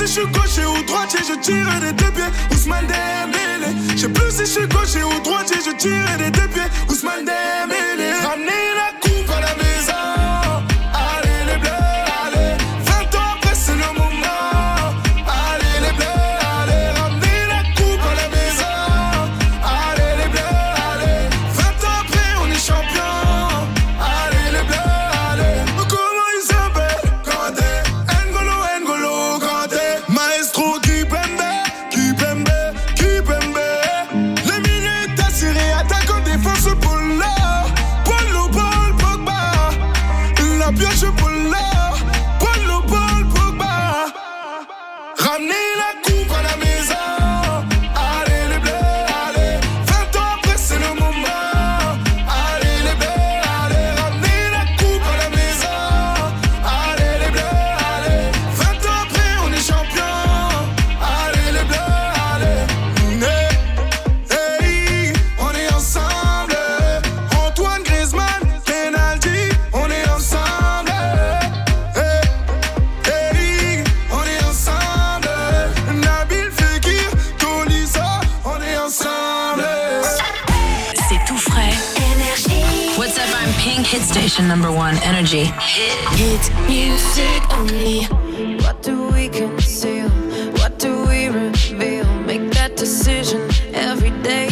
je suis gaucher ou droitier, je tire des deux pieds. Ousmane Dembélé. Je sais plus si je suis gaucher ou droitier, je tire des deux pieds. Ousmane Dembélé. Ramenez la coupe à la maison. Allez les bleus, allez. Vingt ans après c'est le moment. Allez les bleus, allez. Ramenez la coupe à la maison. Allez les bleus, allez. Vingt ans après on est champion. Allez les bleus, allez. Comment il s'appelle? Kanté, N'Golo, N'Golo, Kanté. Maestro Kipembe, Kipembe, Kipembe. Les minutes assurées, attaquant, défense pour l'or. Paulo, Paul, Pogba. La pioche pour l'or. Paulo, Paul, Pogba. Ramenez la coupe à la maison. Allez les bleus, allez. Vingt ans après c'est le moment. Allez les bleus, allez. Ramenez la coupe à la maison. Allez les bleus, allez. Vingt ans après on est champion. Allez les bleus, allez. Hey, hey, on est ensemble. Antoine Griezmann, penalty, on est ensemble. Hey, hey, on est ensemble. Nabil Fekir, Tolisso, on est ensemble. C'est tout frais. What's up, I'm Pink, hit station number one, Energy. Hit music only. What do we conceal? What do we reveal? Make that decision every day.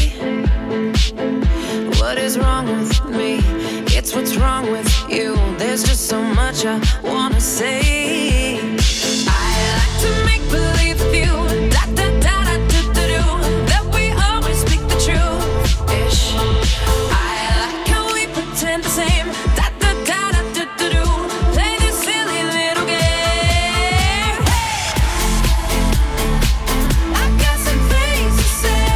What is wrong with me? It's what's wrong with you. There's just so much I wanna say. I like to make believe with you. Da da da da do do do. That we always speak the truth. Ish. I like how we pretend the same. Da da da da do do do. Play this silly little game. I got some things to say.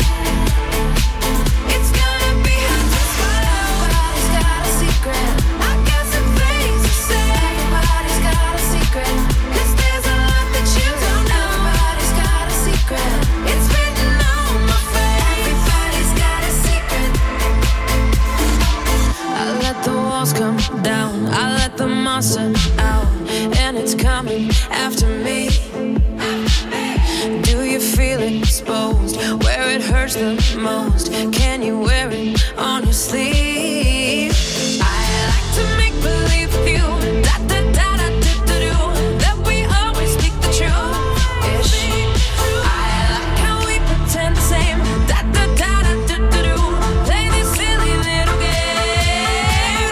It's gonna be hard to swallow. Everybody's got a secret. I got some things to say. Everybody's got a secret. 'Cause there's a lot that you don't know. Everybody's got a secret. It's written on my face. Everybody's got a secret. I let the walls come down. I let the monster out. And it's coming after me. Do you feel it exposed? Where it hurts the most? Can you wear it on your sleeve? I like to make believe with you. Da da da da do do do. That we always speak the truth. Ish. I like how we pretend the same. Da da da da do do do. Play this silly little game.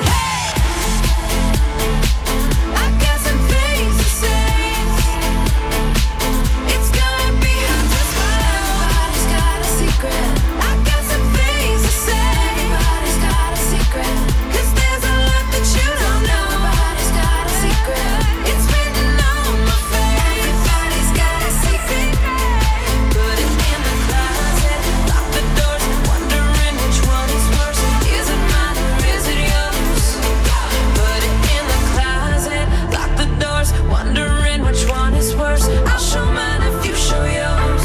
I got some things to say. It's gonna be hard to swallow. Everybody's got a secret. I got some things to say. Everybody's got a secret. 'Cause there's a lot that you don't know. Everybody's got a secret. It's written on my face. Everybody's got a secret. Put it in the closet. Lock the doors. Wondering which one is worse. Is it mine or is it yours? Put it in the closet. Lock the doors. Wondering which one is worse. I'll show mine if you show yours.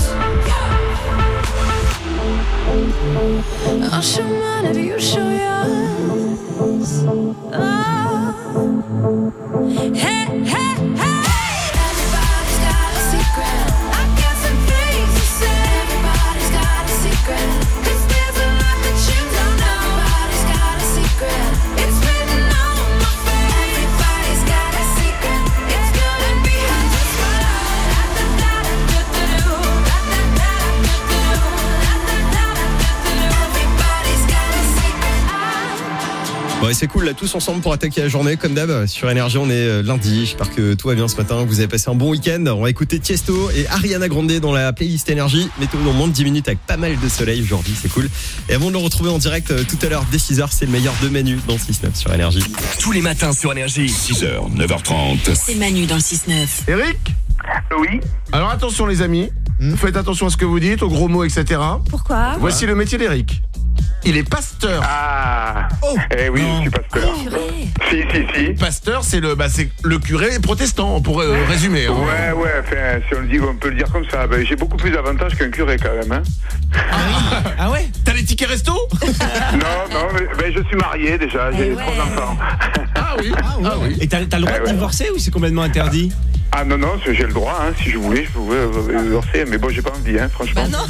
I'll show mine if you show yours. Oh. Hey, hey, hey. Everybody's got a secret. I got some things to say. Everybody's got a secret. 'Cause there's a lot that you don't know. Everybody's got a secret. It's written on my face. Everybody's got a secret. It's gonna be hard to swallow. Da da da da do do do. Da da da da do do do. Da da da da do do do. Everybody's got a secret. Ouais, c'est cool là, tous ensemble pour attaquer la journée comme d'hab. Sur Énergie, on est euh, lundi. J'espère que tout va bien ce matin. Vous avez passé un bon week-end. On va écouter Tiesto et Ariana Grande dans la playlist Énergie. Météo dans moins de dix minutes avec pas mal de soleil aujourd'hui, c'est cool. Et avant de le retrouver en direct euh, tout à l'heure dès six heures, c'est le meilleur de Manu dans le six neuf sur Énergie. Tous les matins sur Énergie. six heures, neuf heures trente. C'est Manu dans le six neuf. Eric? Oui. Alors attention les amis, faites attention à ce que vous dites, aux gros mots, et cetera. Pourquoi? Voici le métier d'Eric. Il est pasteur. Ah. Oh. Eh oui, je suis pasteur. Si, si, si. Pasteur, c'est le, bah, c'est le curé protestant, on pourrait euh, résumer. Hein. Ouais, ouais, enfin, si on, le dit, on peut le dire comme ça. Ben, j'ai beaucoup plus d'avantages qu'un curé quand même. Hein. Ah, ah ouais? T'as les tickets resto? Non, non, mais, mais je suis marié déjà, j'ai trois enfants. Ah oui, ah, ouais. ah oui. Et t'as, t'as le droit ah, de ouais. divorcer ou c'est complètement interdit? Ah non, non, j'ai le droit, hein, si je voulais, je pouvais euh, divorcer, mais bon, j'ai pas envie, hein, franchement. Bah non.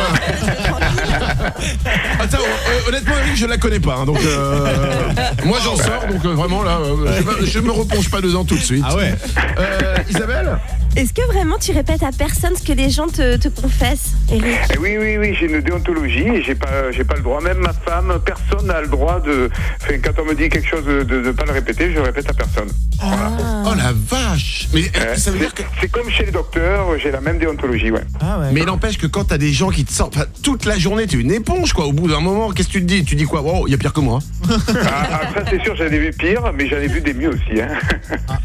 Attends, euh, honnêtement, Eric, je la connais pas, hein, donc euh, moi j'en sors, donc euh, vraiment là, euh, je, je me replonge pas dedans tout de suite. Ah ouais. Euh, Isabelle? Est-ce que vraiment tu répètes à personne ce que les gens te, te confessent, Eric? Eh oui, oui, oui, j'ai une déontologie et j'ai pas, j'ai pas le droit. Même ma femme, personne n'a le droit de. Enfin, quand on me dit quelque chose de ne pas le répéter, je le répète à personne. Ah. Voilà. Oh la vache! Mais Euh, ça veut c'est, dire que. c'est comme chez les docteurs, j'ai la même déontologie, ouais. Ah ouais. Mais il n'empêche que quand t'as des gens qui te sortent, enfin, toute la journée, t'es une éponge, quoi. Au bout d'un moment, qu'est-ce que tu te dis? Tu dis quoi? Oh, il y a pire que moi. Ah, ah, ça c'est sûr, j'en ai vu pire, mais j'en ai vu des mieux aussi. Hein. Ah.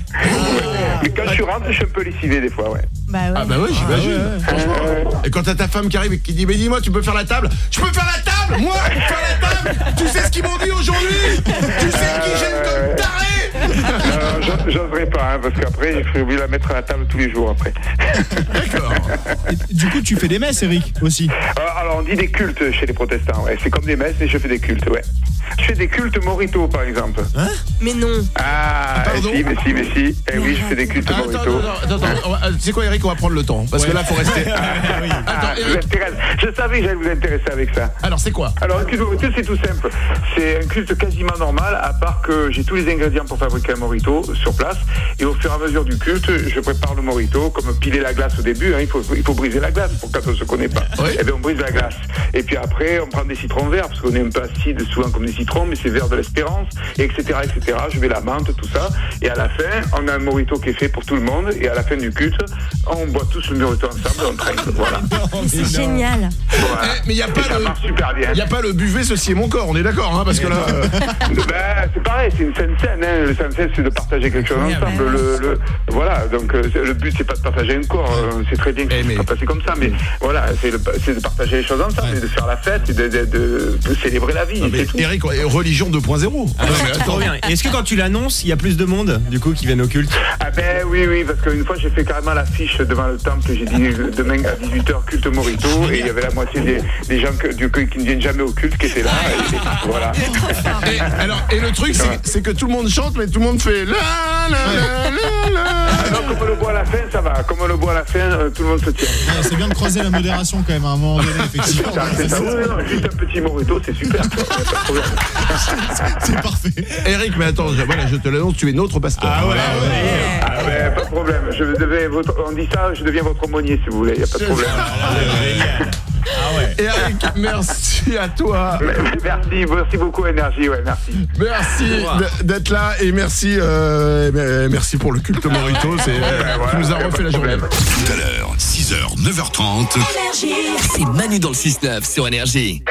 Mais quand je suis rentre, je suis un peu lessivé des fois, ouais. Bah ouais. Ah bah ouais, j'imagine. Ah ouais. Franchement. Euh, Et quand t'as ta femme qui arrive et qui dit mais dis-moi, tu peux faire la table? Je peux faire la table? Moi, pour faire la table? Tu sais ce qu'ils m'ont dit aujourd'hui? Tu sais ce qu'ils gênent comme taré? non, j'o- j'oserais pas, hein, parce qu'après, j'ai ferais oublier la mettre à la table tous les jours après. D'accord. Et du coup, tu fais des messes, Eric, aussi. Euh, alors, on dit des cultes chez les protestants, ouais. C'est comme des messes, et je fais des cultes, ouais. Je fais des cultes morito, par exemple. Hein? Mais non. Ah, eh si, mais si, mais si. Eh oui, je fais des cultes Ah, attends, morito. attends, attends, attends, attends. Tu sais quoi, Eric, on va prendre le temps. Parce que là, faut rester. Ah, je, vous intéresse. Je savais que j'allais vous intéresser avec ça. Alors, c'est quoi? Alors, un culte morito, c'est tout simple. C'est un culte quasiment normal, à part que j'ai tous les ingrédients pour fabriquer un morito sur place. Et au fur et à mesure du culte, je prépare le morito, comme piler la glace au début. Hein, il, faut, il faut briser la glace pour quand on ne se connaît pas. Oui. Et bien, on brise la glace. Et puis après, on prend des citrons verts, parce qu'on est un peu acide souvent comme des citrons, mais c'est vert de l'espérance, et etc., et cetera. Je mets la menthe, tout ça. Et à la fin, on a un morito qui est fait pour tout le monde. Et à la fin du culte, on boit tous le morito ensemble, on trinque. Voilà. C'est génial. Voilà. Eh, mais il n'y a pas Et ça le. marche super bien. Il n'y a pas le buffet, ceci est mon corps, on est d'accord, hein, parce que là. euh, Ben, c'est pareil, c'est une scène scène. Hein. Le scène scène, c'est de partager quelque chose ensemble. Le, le, voilà, donc euh, c'est- le but, c'est pas de partager un corps. euh, C'est très bien que Eh, ça mais- soit passé comme ça, mais voilà, c'est, le- c'est de partager les choses ensemble, et de faire la fête, et de, de, de- de célébrer la vie. non, mais c'est tout. Eric, religion deux point zéro. Ah, Non, mais c'est attends. trop bien. Et est-ce que quand tu l'annonces, il y a plus de monde, du coup, qui viennent au culte? Ah ben oui, oui, parce qu'une fois, j'ai fait carrément l'affiche devant le temple. J'ai dit euh, demain à dix-huit heures, culte morito, et il y avait la moitié des, des gens que, du, qui ne viennent jamais au culte qui étaient là. Et, et voilà. Et, alors, et le truc, c'est, c'est que tout le monde chante, mais tout le monde fait la la la la la. Alors, comme on le boit à la fin, ça va. Comme on le boit à la fin, euh, tout le monde se tient. Ouais, c'est bien de creuser la modération quand même à un moment donné, effectivement. Ça, c'est ça. Oui, oui, non, juste un petit morito, c'est super. Pas de problème. C'est parfait. Eric, mais attends, je- voilà, je te l'annonce, tu es notre pasteur. Ah ouais, ouais. Ah ben, pas de problème. Je deviens votre, on dit ça, je deviens votre aumônier si vous voulez, il n'y a pas de problème. Ah ouais. Eric, merci à toi. Merci, merci beaucoup, Énergie, ouais, merci. Merci d- d'être là et merci, euh, eh, merci pour le culte morito. C'est, euh, voilà, tu nous y as a refait pas la de journée. problème. Tout à l'heure, six heures, neuf heures trente. C'est Manu dans le six neuf sur Énergie.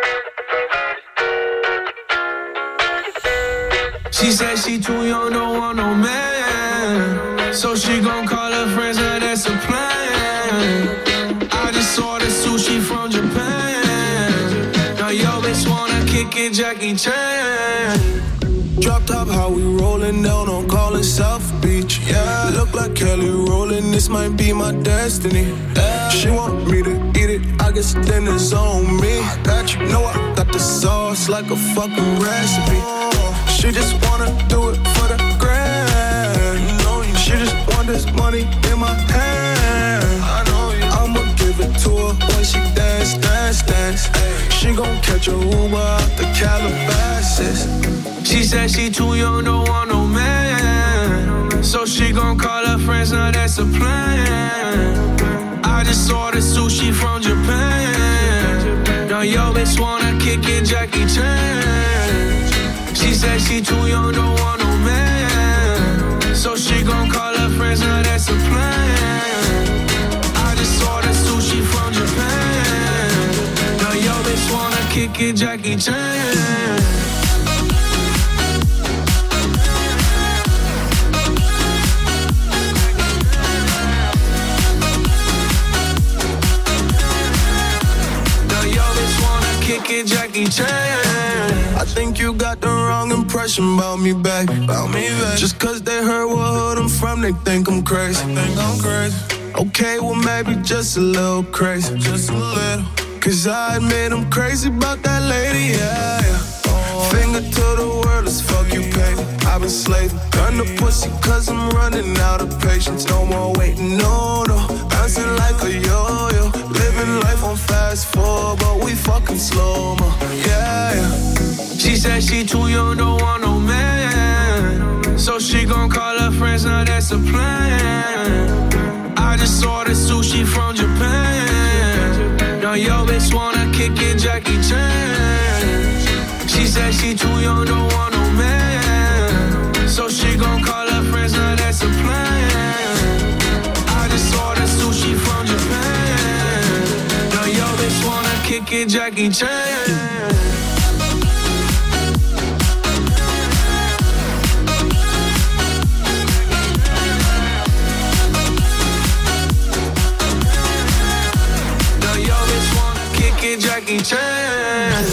She said she too young, don't want no man. So she gon' call her friends, now that's a plan. I just saw the sushi from Japan. Now yo bitch wanna kick it, Jackie Chan. Drop top, how we rollin' down on Collins South Beach. Yeah, look like Kelly rollin', this might be my destiny. Yeah. She want me to eat it, I guess then it's on me. I got you, know I got the sauce like a fucking recipe. She just wanna do it for the grand. She just want this money in my hand. I know you. I'ma give it to her when she dance, dance, dance. She gon' catch a Uber out the Calabasas. She said she too young, don't want no man. So she gon' call her friends, now that's a plan. I just saw the sushi from Japan. Now yo bitch wanna kick it, Jackie Chan. She said she too young, don't want no man. So she gon' call her friends, now that's a plan. I just saw the sushi from Japan. Now yo bitch wanna kick it, Jackie Chan. Kick it, Jackie Chan. I think you got the wrong impression about me back. About me back. Just cause they heard what hood I'm from, they think I'm crazy. They think I'm crazy. Okay, well maybe just a little crazy. Just a little. Cause I admit I'm crazy about that lady, yeah, yeah. finger to the world as fuck you pay. I've been slaving, gun the pussy cause I'm running out of patience. No more waiting, no, no, bouncing like a yo-yo. Living life on fast forward, but we fucking slow-mo, yeah, yeah. She said she too young, don't want no man. So she gon' call her friends, now that's a plan. I just ordered sushi from Japan. Now yo bitch wanna kick it, Jackie Chan. She said she too young, don't want no man. So she gon' call her friends, now that's a plan. I just ordered sushi from Japan. Now yo bitch wanna kick it, Jackie Chan. Jackie Chan.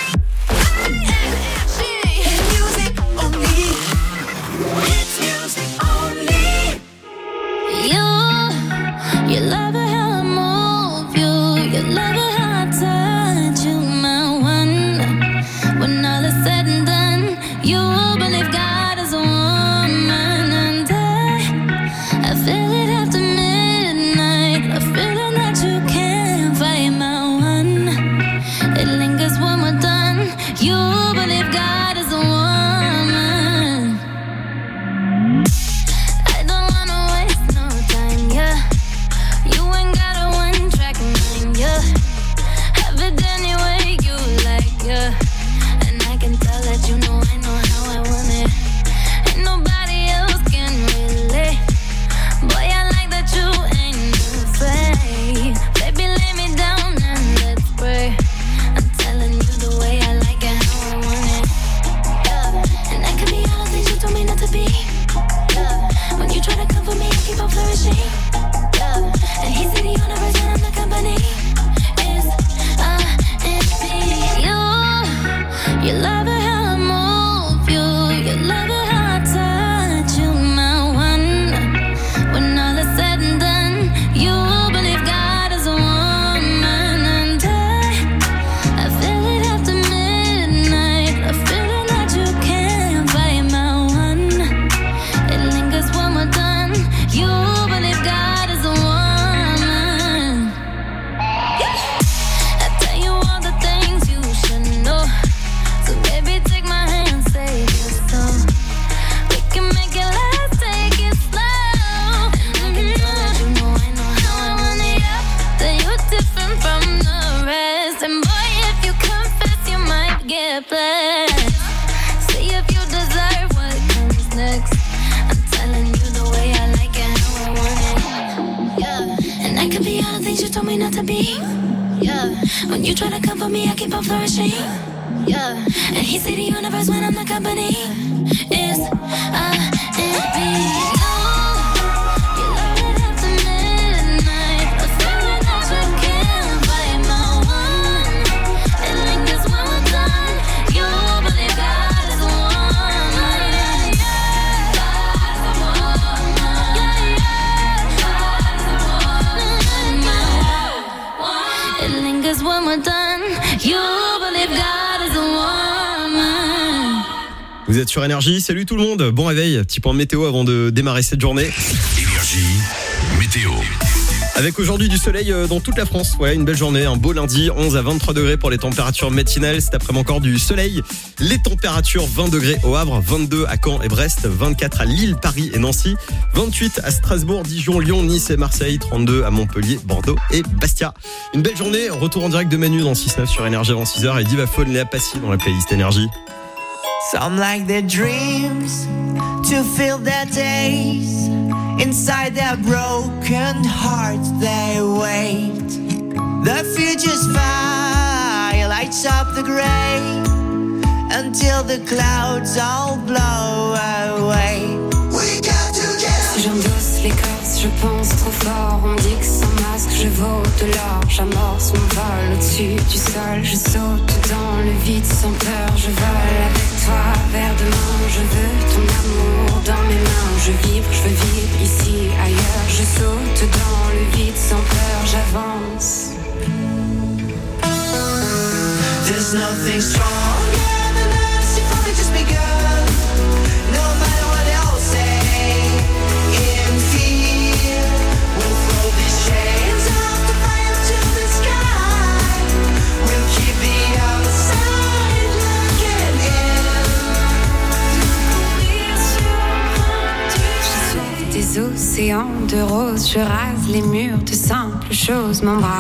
Vous êtes sur Énergie, salut tout le monde, bon réveil, petit point météo avant de démarrer cette journée. Énergie, météo. Avec aujourd'hui du soleil dans toute la France, ouais, une belle journée, un beau lundi, onze à vingt-trois degrés pour les températures matinales, cet après-midi encore du soleil. Les températures, vingt degrés au Havre, vingt-deux à Caen et Brest, vingt-quatre à Lille, Paris et Nancy, vingt-huit à Strasbourg, Dijon, Lyon, Nice et Marseille, trente-deux à Montpellier, Bordeaux et Bastia. Une belle journée, retour en direct de Manu dans six neuf sur Énergie avant six heures et Divaphone, Léa Passy dans la playlist Énergie. Some like their dreams to fill their days. Inside their broken hearts they wait. The future's fire lights up the gray until the clouds all blow away. We got to get. Si j'endosse l'écorce, je pense trop fort. On me dit que sans masque je vaux de l'or. J'amorce mon vol au-dessus du sol. Je saute dans le vide sans peur. Je vole avec toi vers demain. Je veux ton amour dans mes mains. Je vibre, je veux vivre ici, ailleurs. Je saute dans le vide sans peur. J'avance. There's nothing stronger than us if de rose, je rase les murs de simples choses, m'embrasse.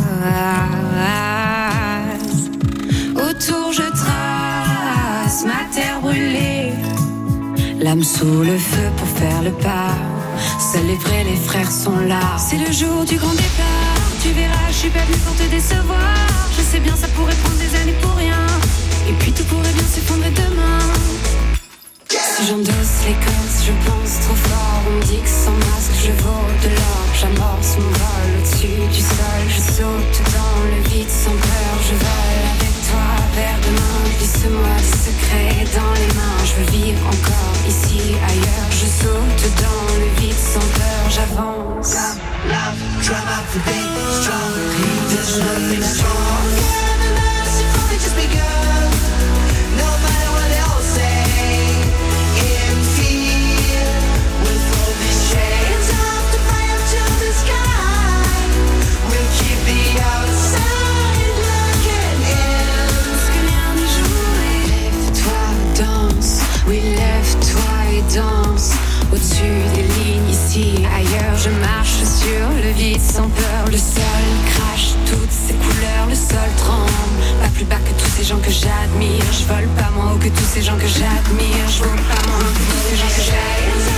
Autour je trace ma terre brûlée, l'âme sous le feu pour faire le pas. Seuls les vrais, les frères sont là. C'est le jour du grand départ. Tu verras, je suis pas venue pour te décevoir. Je sais bien, ça pourrait prendre des années pour rien. Et puis tout pourrait bien s'effondrer demain. Si j'endosse l'écorce, je pense trop fort. On me dit que sans masque, je vaux de l'or. J'amorce mon vol au-dessus du sol. Je saute dans le vide sans peur. Je vole avec toi vers demain. Glisse-moi des secrets dans les mains. Je veux vivre encore ici, ailleurs. Je saute dans le vide sans peur. J'avance. Love, love, try not to be strong. There's nothing strong. Just be good, no matter what they'll say. In fear, with all these chains up to fly up to the sky. We'll keep the outside looking in. Parce que rien n'est joué. Lève-toi, danse. Oui, lève-toi et danse. Au-dessus des lignes, ici, ailleurs, je marche sur le vide sans peur. Le sol crache toutes ses couleurs, le sol tremble. Pas plus bas que tous ces gens que j'admire. Je vole pas moins haut que tous ces gens que j'admire. Je vole pas moins haut que tous ces gens que j'admire.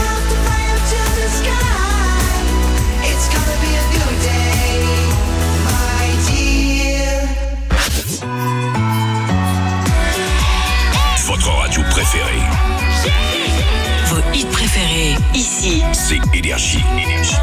Votre radio préférée. Vos hits préférés, ici. C'est Énergie. Énergie.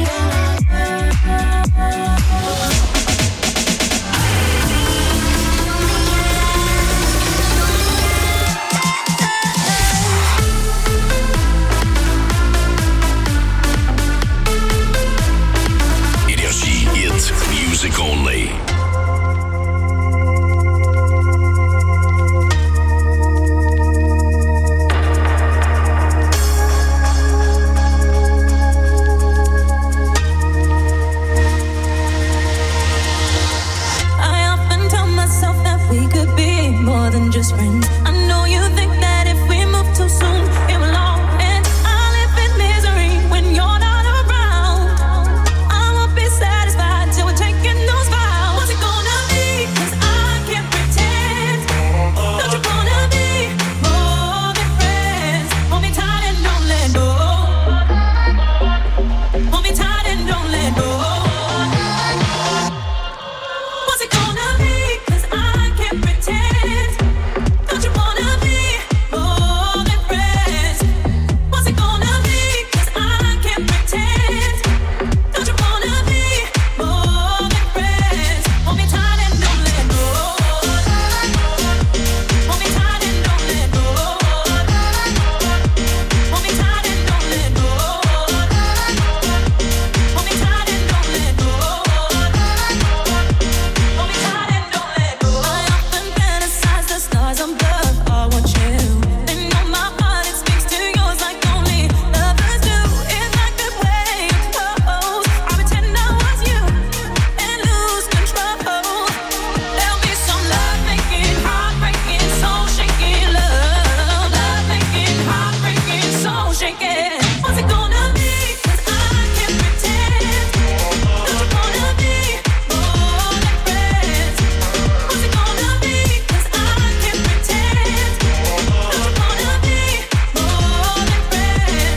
Énergie, hit music only. Just friends. I know you think that if we move too soon, it will all end. I live in misery when you're not around. I won't be satisfied till we're taking those vows. What's it gonna be? 'Cause I can't pretend. Don't you wanna be more than friends? Hold me tight and don't let go. Hold me tight and don't let go. What's it gonna be? 'Cause I can't pretend. Don't you wanna be more than friends? What's it gonna be? 'Cause I can't pretend. Don't you wanna be more than friends? Hold me tight and don't let go. Hold me tight and don't let go. Hold me tight and don't let go. Hold me tight and don't let go. Hold me tight and don't let go. I often fantasize the stars above. I want you. They know my heart, it speaks to yours like only lovers do. In like the way it goes, I pretend I was you and lose control. There'll be some love making, heartbreaking, soul shaking love. Love making, heartbreaking, soul shaking. What's it gonna be? 'Cause I can't pretend. Don't you wanna be more than friends? What's it gonna be? 'Cause I can't pretend. Don't you wanna be more than friends?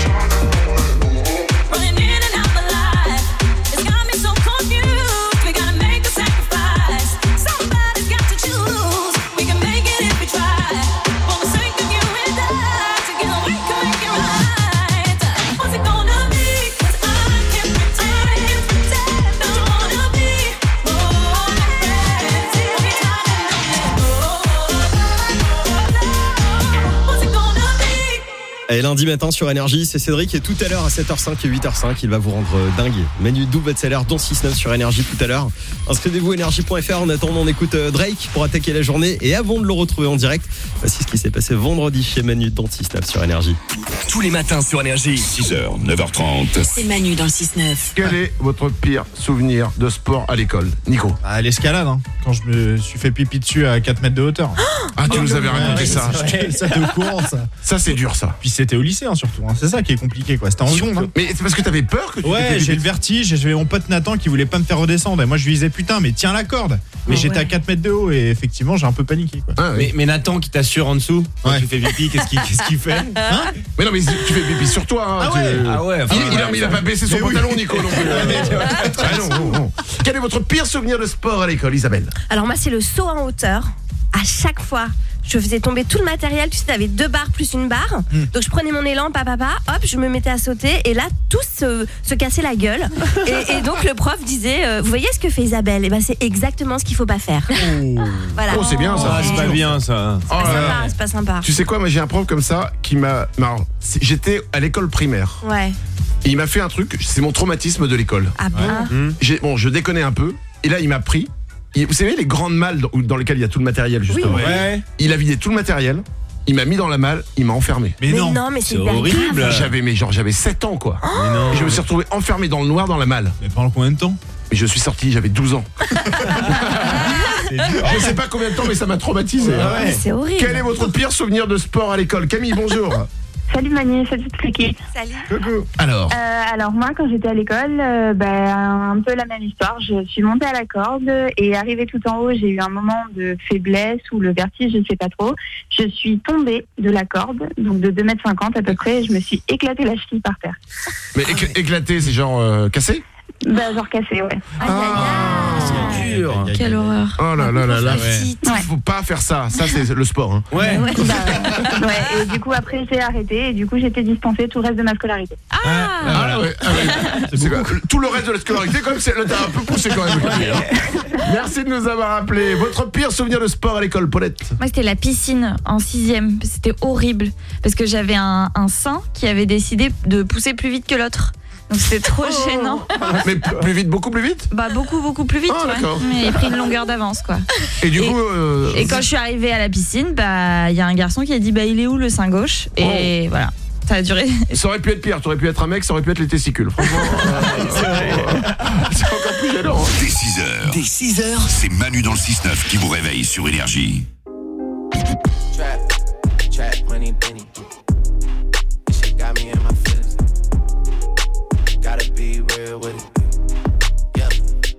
Running in and out my life, it's got me so confused. We gotta make a sacrifice. Somebody's got to choose. We can make it if we try. For the sake of you and I, together we can make it right. What's it gonna be? 'Cause I can't pretend. Don't you wanna be more than friends? Hold me tight and don't let go. What's it gonna be? Et lundi matin sur Énergie, c'est Cédric et tout à l'heure à sept heures cinq et huit heures cinq, il va vous rendre euh, dingue. Manu double votre salaire dans six neuf sur Énergie tout à l'heure. Inscrivez-vous énergie point f r. En attendant, on écoute euh, Drake pour attaquer la journée. Et avant de le retrouver en direct, voici ce qui s'est passé vendredi chez Manu dans six neuf sur Énergie. Tous les matins sur Énergie. six heures, neuf heures trente. C'est Manu dans le six neuf. Quel est votre pire souvenir de sport à l'école, Nico? Ah, l'escalade, hein. Quand je me suis fait pipi dessus à quatre mètres de hauteur. Ah, tu nous avais raconté Ouais, ça. c'est vrai, ça, t'es au courant, ça. Ça, c'est dur, ça. Puis c'était au lycée hein, surtout, hein. C'est ça qui est compliqué quoi, c'était en seconde. Hein. Mais c'est parce que t'avais peur que tu Ouais, j'ai le vertige et j'avais mon pote Nathan qui voulait pas me faire redescendre et moi je lui disais putain mais tiens la corde. Mais Oh, j'étais ouais. à quatre mètres de haut et effectivement j'ai un peu paniqué quoi. Ah, ouais. mais, mais Nathan qui t'assure en dessous, quand Ouais. tu fais pipi, qu'est-ce qu'il qu'est-ce qu'il fait Hein Mais non, mais tu fais pipi sur toi. Hein, Ah tu- ouais. Ah ouais, enfin, il, il a, ouais, il a pas baissé son Mais oui. pantalon, Nico, non plus. Ah non, non, non. Quel est votre pire souvenir de sport à l'école, Isabelle? Alors moi, c'est le saut en hauteur. À chaque fois, je faisais tomber tout le matériel. Tu sais, t'avais deux barres plus une barre. Mm. Donc je prenais mon élan, papa, papa, hop, je me mettais à sauter. Et là, tous se, se cassaient la gueule. Et, et donc le prof disait, euh, vous voyez ce que fait Isabelle? Et ben c'est exactement ce qu'il faut pas faire. Voilà. Oh, c'est bien ça. Ah, c'est pas bien ça. Oh C'est pas là là. sympa, c'est pas sympa. Tu sais quoi, moi j'ai un prof comme ça qui m'a. Alors, c'est- j'étais à l'école primaire. Ouais. Et il m'a fait un truc, c'est mon traumatisme de l'école. Ah bon? Mmh. J'ai, bon, je déconnais un peu. Et là, il m'a pris. Et vous savez, les grandes malles dans, dans lesquelles il y a tout le matériel, justement. Oui. Ouais. Il a vidé tout le matériel. Il m'a mis dans la malle. Il m'a enfermé. Mais, Mais non. non, mais c'est C'est hyper horrible. grave. J'avais, mais genre, j'avais sept ans, quoi. Mais non. Et je me suis retrouvé enfermé dans le noir dans la malle. Mais pendant combien de temps? Et je suis sorti, j'avais douze ans. Je sais pas combien de temps, mais ça m'a traumatisé. Ah ouais. Mais c'est horrible. Quel est votre pire souvenir de sport à l'école? Camille, bonjour. Salut Mani, salut toute l'équipe. Salut. Coucou. Alors, Euh, alors moi, quand j'étais à l'école, euh, ben, un peu la même histoire. Je suis montée à la corde et arrivée tout en haut, j'ai eu un moment de faiblesse ou le vertige, je ne sais pas trop. Je suis tombée de la corde, donc de deux mètres cinquante à peu près, et je me suis éclaté la cheville par terre. mais écl- éclaté, c'est genre euh, cassé? Bah, genre cassé, ouais. C'est dur. Quelle horreur. Oh là là là là. Ouais. Ouais. Faut pas faire ça. Ça, c'est le sport. Hein. Ouais. Ouais. Bah, ouais. Et du coup, après, j'ai arrêté et du coup, j'étais dispensée tout le reste de ma scolarité. Ah, Ah ouais, ah ouais. C'est quoi, tout le reste de la scolarité, quand même, c'est, là, t'as un peu poussé quand même. Merci de nous avoir appelé. Votre pire souvenir de sport à l'école, Paulette? Moi, c'était la piscine en sixième. C'était horrible parce que j'avais un, un sein qui avait décidé de pousser plus vite que l'autre. Donc c'était trop gênant. Mais p- plus vite, beaucoup plus vite? Bah beaucoup beaucoup plus vite. Ah, ouais. d'accord. Mais il a pris une longueur d'avance quoi. Et du coup, euh, Et quand je suis arrivée à la piscine, bah il y a un garçon qui a dit bah il est où le sein gauche? Et Oh. voilà. Ça a duré. ça aurait pu être pire. T'aurais pu être un mec, ça aurait pu être les testicules. Franchement, euh, c'est, c'est encore plus gênant. hein. Dès six heures. Dès six heures. C'est Manu dans le six neuf qui vous réveille sur Énergie. Trap, trap, money, penny. This shit got me in my feelings. Gotta be real with it. Yeah.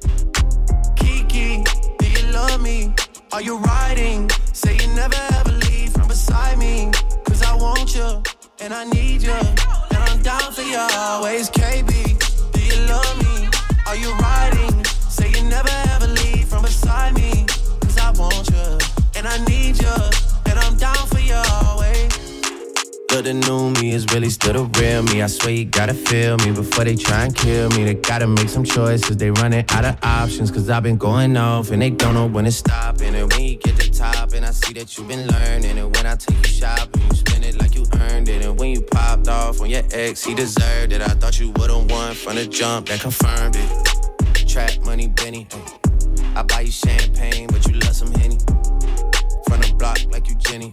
Kiki, do you love me? Are you riding? Say you never ever leave from beside me. Cause I want you, and I need you. And I'm down for you always. K B, do you love me? Are you riding? Say you never ever leave from beside me. Cause I want you, and I need you. And I'm down for you always. Look, the new me is really still the real me. I swear you gotta feel me before they try and kill me. They gotta make some choices, they running out of options. Cause I've been going off and they don't know when to stop. And when you get to top and I see that you've been learning. And when I take you shopping, you spend it like you earned it. And when you popped off on your ex, he deserved it. I thought you would've won from the jump, that confirmed it. Trap money, Benny, ay. I buy you champagne, but you love some Henny. From the block like you Jenny.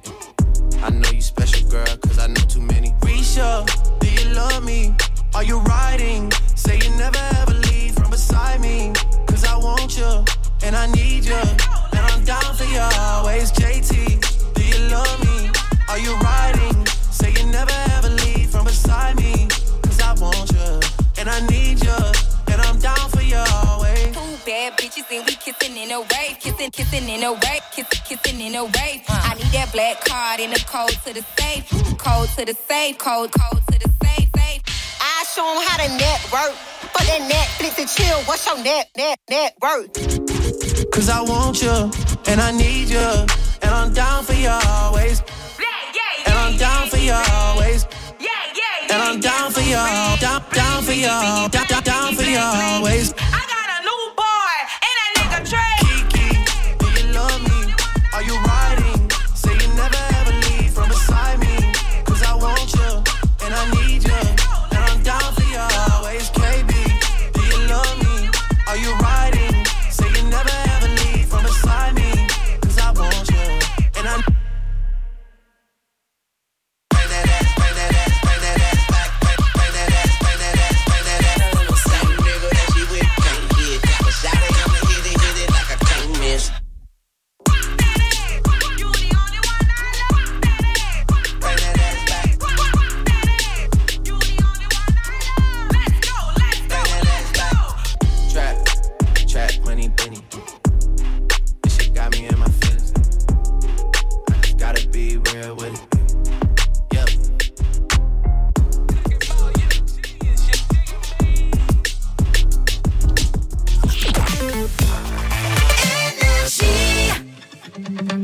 I know you special, girl, cause I know too many. Risha, do you love me? Are you riding? Say you never ever leave from beside me. Cause I want you, and I need you. And I'm down for you always. J T, do you love me? Are you riding? Say you never ever leave from beside me. Cause I want you, and I need you. And I'm down for you always. Two bad bitches and we kissing in a wave, kissing, kissing in a wave, kissing, kissing in a wave. I need that black card in the code to the safe, code to the safe, code, code to the safe, safe. I show them how to network. For that Netflix and chill, what's your net, net, net worth? Cause I want you, and I need you. And I'm down for you always. And I'm down for you always. And I'm down for you, down, down for you, down, down, down for you always. I got a new boy and that nigga Trey. Kiki, do you love me? Are you riding? Say you never ever leave from beside me. Cause I want you, and I need you. And I'm down for you always. K B, do you love me? Are you riding? Say you never ever leave from beside me. Cause I want you, and I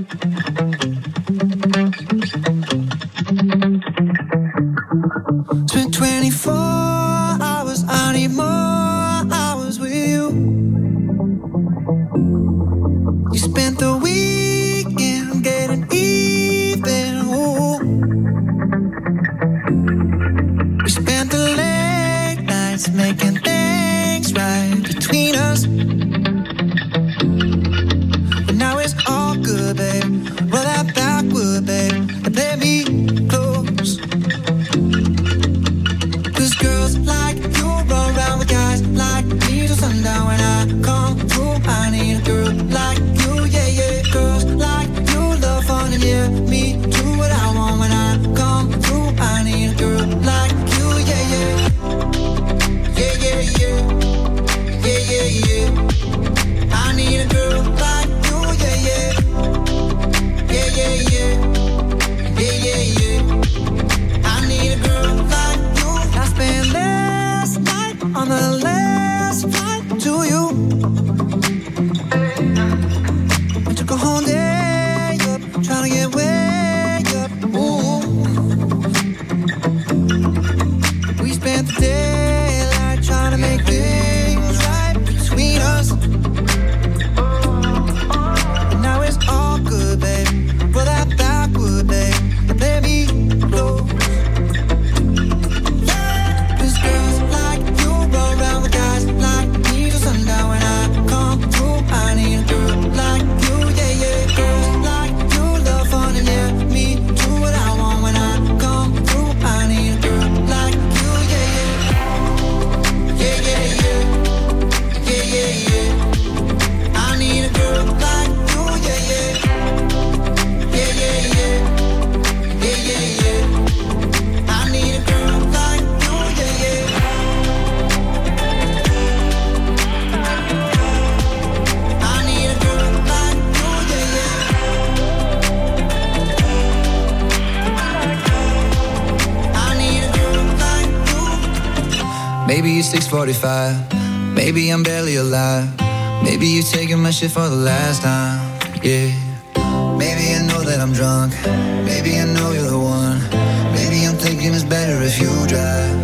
Spent twenty-four hours, I need more hours with you. You spent the weekend getting even. Ooh. We spent the late nights making things right between us. But now it's all good, babe. Roll that backward, babe, and play me close. Cause girls like you run around with guys like me till sundown. When I come through, I need a girl like you, yeah, yeah. Girls like you love fun and yeah, me do what I want. When I come through, I need a girl like you, yeah, yeah. Yeah, yeah, yeah. Yeah, yeah, yeah. I need a girl like you, yeah, yeah. Yeah, yeah, yeah. Yeah, yeah, yeah. I need a girl like you. I spent last night on the last flight to you. I took a whole day up, trying to get way up. Ooh. We spent the daylight trying to make things right between us. And now it's all good, babe. Roll that backward, babe, and play me close. Cause girls like you roll around with guys like me till sundown. When I come through, I need a girl like you, yeah, yeah. Girls like you love fun and yeah, me do what I want. When I come through, I need a girl like you, yeah, yeah. Yeah, yeah, yeah. Yeah, yeah, yeah. I need a girl like you, yeah, yeah. Yeah, yeah, yeah. Yeah, yeah, yeah. I need a girl like you, yeah, yeah. I need a girl like you, yeah, yeah. I need a girl like you. Maybe it's six forty-five. Maybe I'm barely alive. Maybe you're taking my shit for the last time. Yeah. Maybe I know that I'm drunk. Maybe I know you're the one. Maybe I'm thinking it's better if you drive.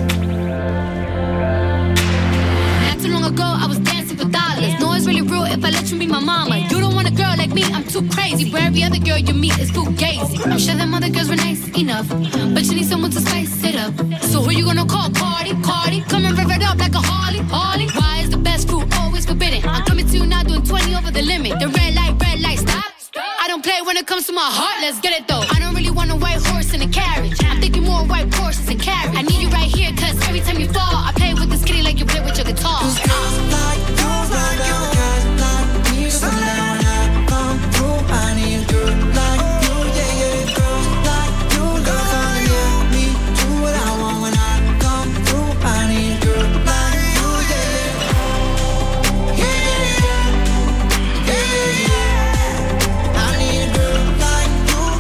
Not too long ago, I was dancing for dollars. No, it's really real if I let you be my mama. You don't want a girl like me, I'm too crazy. Where every other girl you meet is too gazy. I'm sure them other girls were nice enough, but you need someone to spice it up. So who you gonna call? Cardi, Cardi. Come and rev it up like a Harley, Harley. Why is the best fruit always forbidden? I'm coming to you now doing twenty over the limit. The red light, red light, stop. I don't play when it comes to my heart, let's get it though. I don't really want a white horse in a carriage. I'm thinking more white horses and carriage. I need you right here, cause every time you fall, I play with this kitty like you play with your guitar. Cause girls like you run around with guys like me till sundown. When I come through, I need a girl like you, yeah, yeah. Girls like you love fun and yeah, me do what I want. When I come through, I need a girl like you, yeah, yeah. Yeah, yeah, yeah. Yeah, yeah, yeah. I need a girl like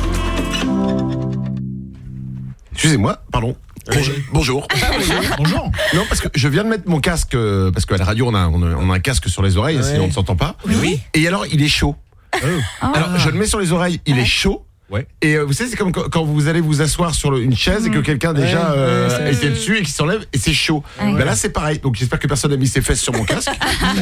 you. Excusez-moi, pardon. Bonjour. Bonjour. Bonjour. Non, parce que je viens de mettre mon casque, euh, parce qu'à la radio, on a, on a, on a un casque sur les oreilles, Ouais. sinon on ne s'entend pas. Oui. Et alors, il est chaud. Alors, je le mets sur les oreilles, il est chaud. Ouais. Et euh, vous savez, c'est comme quand, quand vous allez vous asseoir sur le- une chaise et que quelqu'un déjà Ouais, euh, ouais, c'est- était dessus et qui s'enlève et c'est chaud. Ouais. Ben là, c'est pareil. Donc, j'espère que personne n'a mis ses fesses sur mon casque.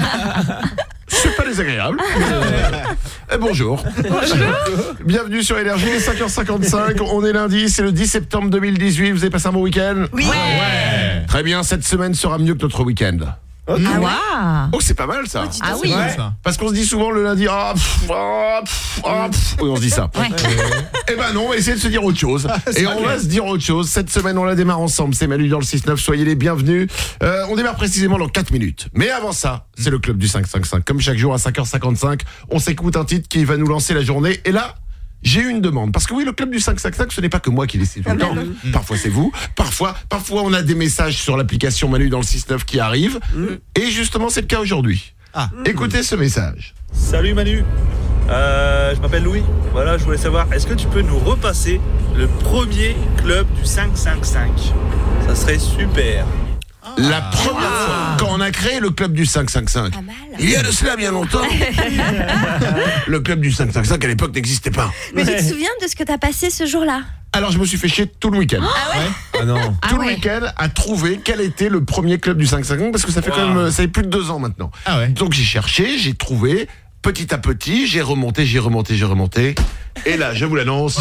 C'est pas désagréable. mais, euh, euh, bonjour. Bienvenue sur Énergie, il est cinq heures cinquante-cinq. On est lundi, c'est le dix septembre deux mille dix-huit. Vous avez passé un bon week-end? Oui. Ouais. Très bien, cette semaine sera mieux que notre week-end. Ah ouais. Oh, c'est pas mal ça. Ah oui. Ouais. Parce qu'on se dit souvent le lundi, ah, pff, ah, pff, ah, pff. Oui, on se dit ça. Ouais. Eh ben non, on va essayer de se dire autre chose. C'est Et vrai. on va se dire autre chose. Cette semaine, on la démarre ensemble. C'est Manu dans le six neuf. Soyez les bienvenus. Euh, on démarre précisément dans quatre minutes. Mais avant ça, c'est le club du cinq cinq cinq. Comme chaque jour à cinq heures cinquante-cinq, on s'écoute un titre qui va nous lancer la journée. Et là, j'ai eu une demande. Parce que oui, le club du cinq cinq cinq, ce n'est pas que moi qui décide tout le temps. Parfois, c'est vous. Parfois, parfois, on a des messages sur l'application Manu dans le six neuf qui arrivent. Et justement, c'est le cas aujourd'hui. Écoutez ce message. Salut Manu, euh, je m'appelle Louis. Voilà, je voulais savoir, est-ce que tu peux nous repasser le premier club du cinq cinq cinq? Ça serait super. La première fois, quand on a créé le club du cinq cinq cinq, il y a de cela bien longtemps, le club du cinq cinq cinq à l'époque n'existait pas. Mais tu te souviens de ce que t'as passé ce jour-là? Alors je me suis fait chier tout le week-end. Ah ouais? Ah non. Tout Ah le ouais. week-end à trouver quel était le premier club du cinq cinq cinq parce que ça fait Wow. quand même, ça fait plus de deux ans maintenant. Ah ouais. Donc j'ai cherché, j'ai trouvé, petit à petit, j'ai remonté, j'ai remonté, j'ai remonté. Et là, je vous l'annonce.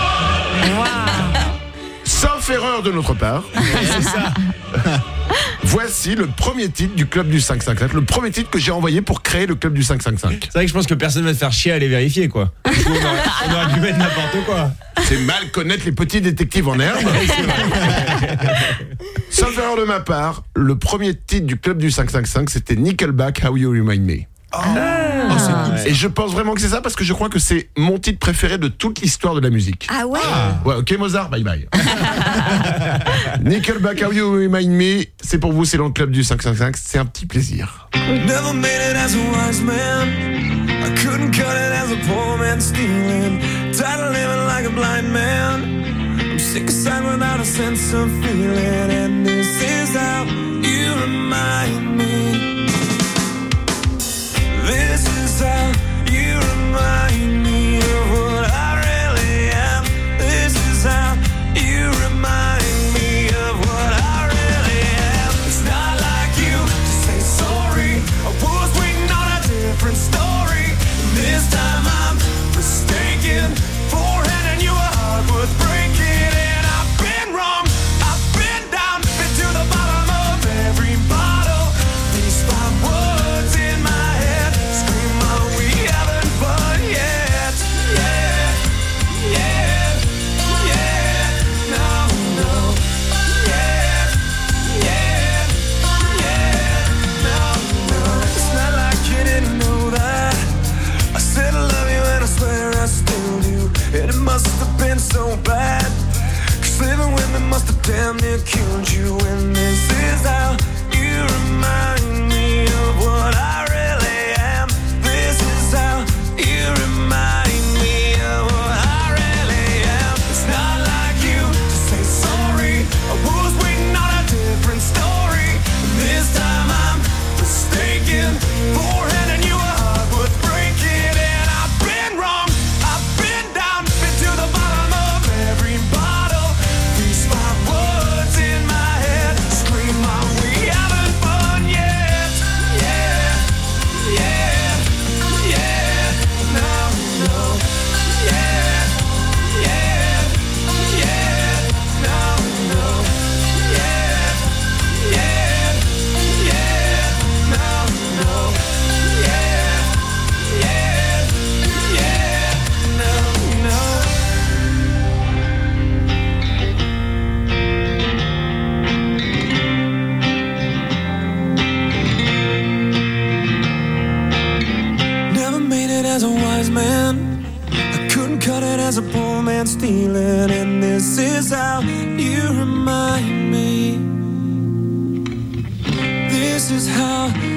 Sauf erreur de notre part. C'est ça. Voici le premier titre du club du cinq cinq cinq, le premier titre que j'ai envoyé pour créer le club du cinq cinq cinq. C'est vrai que je pense que personne va te faire chier à aller vérifier, quoi. Du coup, on, aurait, on aurait pu mettre n'importe quoi. C'est mal connaître les petits détectives en herbe. Sauf erreur de ma part, le premier titre du club du cinq cinq cinq, c'était Nickelback, How You Remind Me. Oh, c'est cool. Et je pense vraiment que c'est ça parce que je crois que c'est mon titre préféré de toute l'histoire de la musique. Ah ouais? Ouais, ok Mozart, bye bye. Nickelback, How You Remind Me, c'est pour vous, c'est dans le club du cinq cinq cinq, c'est un petit plaisir. Never made it as a wise man. I couldn't cut it as a poor man stealing. Tired of living like a blind man. I'm sick aside without a sense of feeling. And this is how you remind me. This is how you remind me of what I really am. This is how you remind me of what I really am. It's not like you to say sorry. I was waiting on a different story. This time I'm mistaken for handing you a heart worth breaking. And I've been wrong, I've been down, been to the bottom of every bottle. These five words in my head scream out we haven't fun yet. Yeah, yeah, yeah, no, no. Yeah, yeah, yeah, no, no. It's not like you didn't know that I said I love you and I swear I still do. And it must have been so bad, 'cause living with me must have damn near killed you. And this is how you remind me of what I really am. This is how you remind me of what I really am. It's not like you to say sorry. I was waiting on a different story. This time I'm mistaken for handing you a heart worth breaking. And I've been wrong, I've been down, been to the bottom of every bottle. These five words in my head scream out we haven't fun yet. Yeah, yeah, yeah, no, no. Yeah, yeah, yeah, no, no. Yeah, yeah, yeah, no, no. Yeah, yeah, yeah, no, no. Never made it as a wise man. I couldn't cut it as a poor man stealing. And this is how you remind me. This is how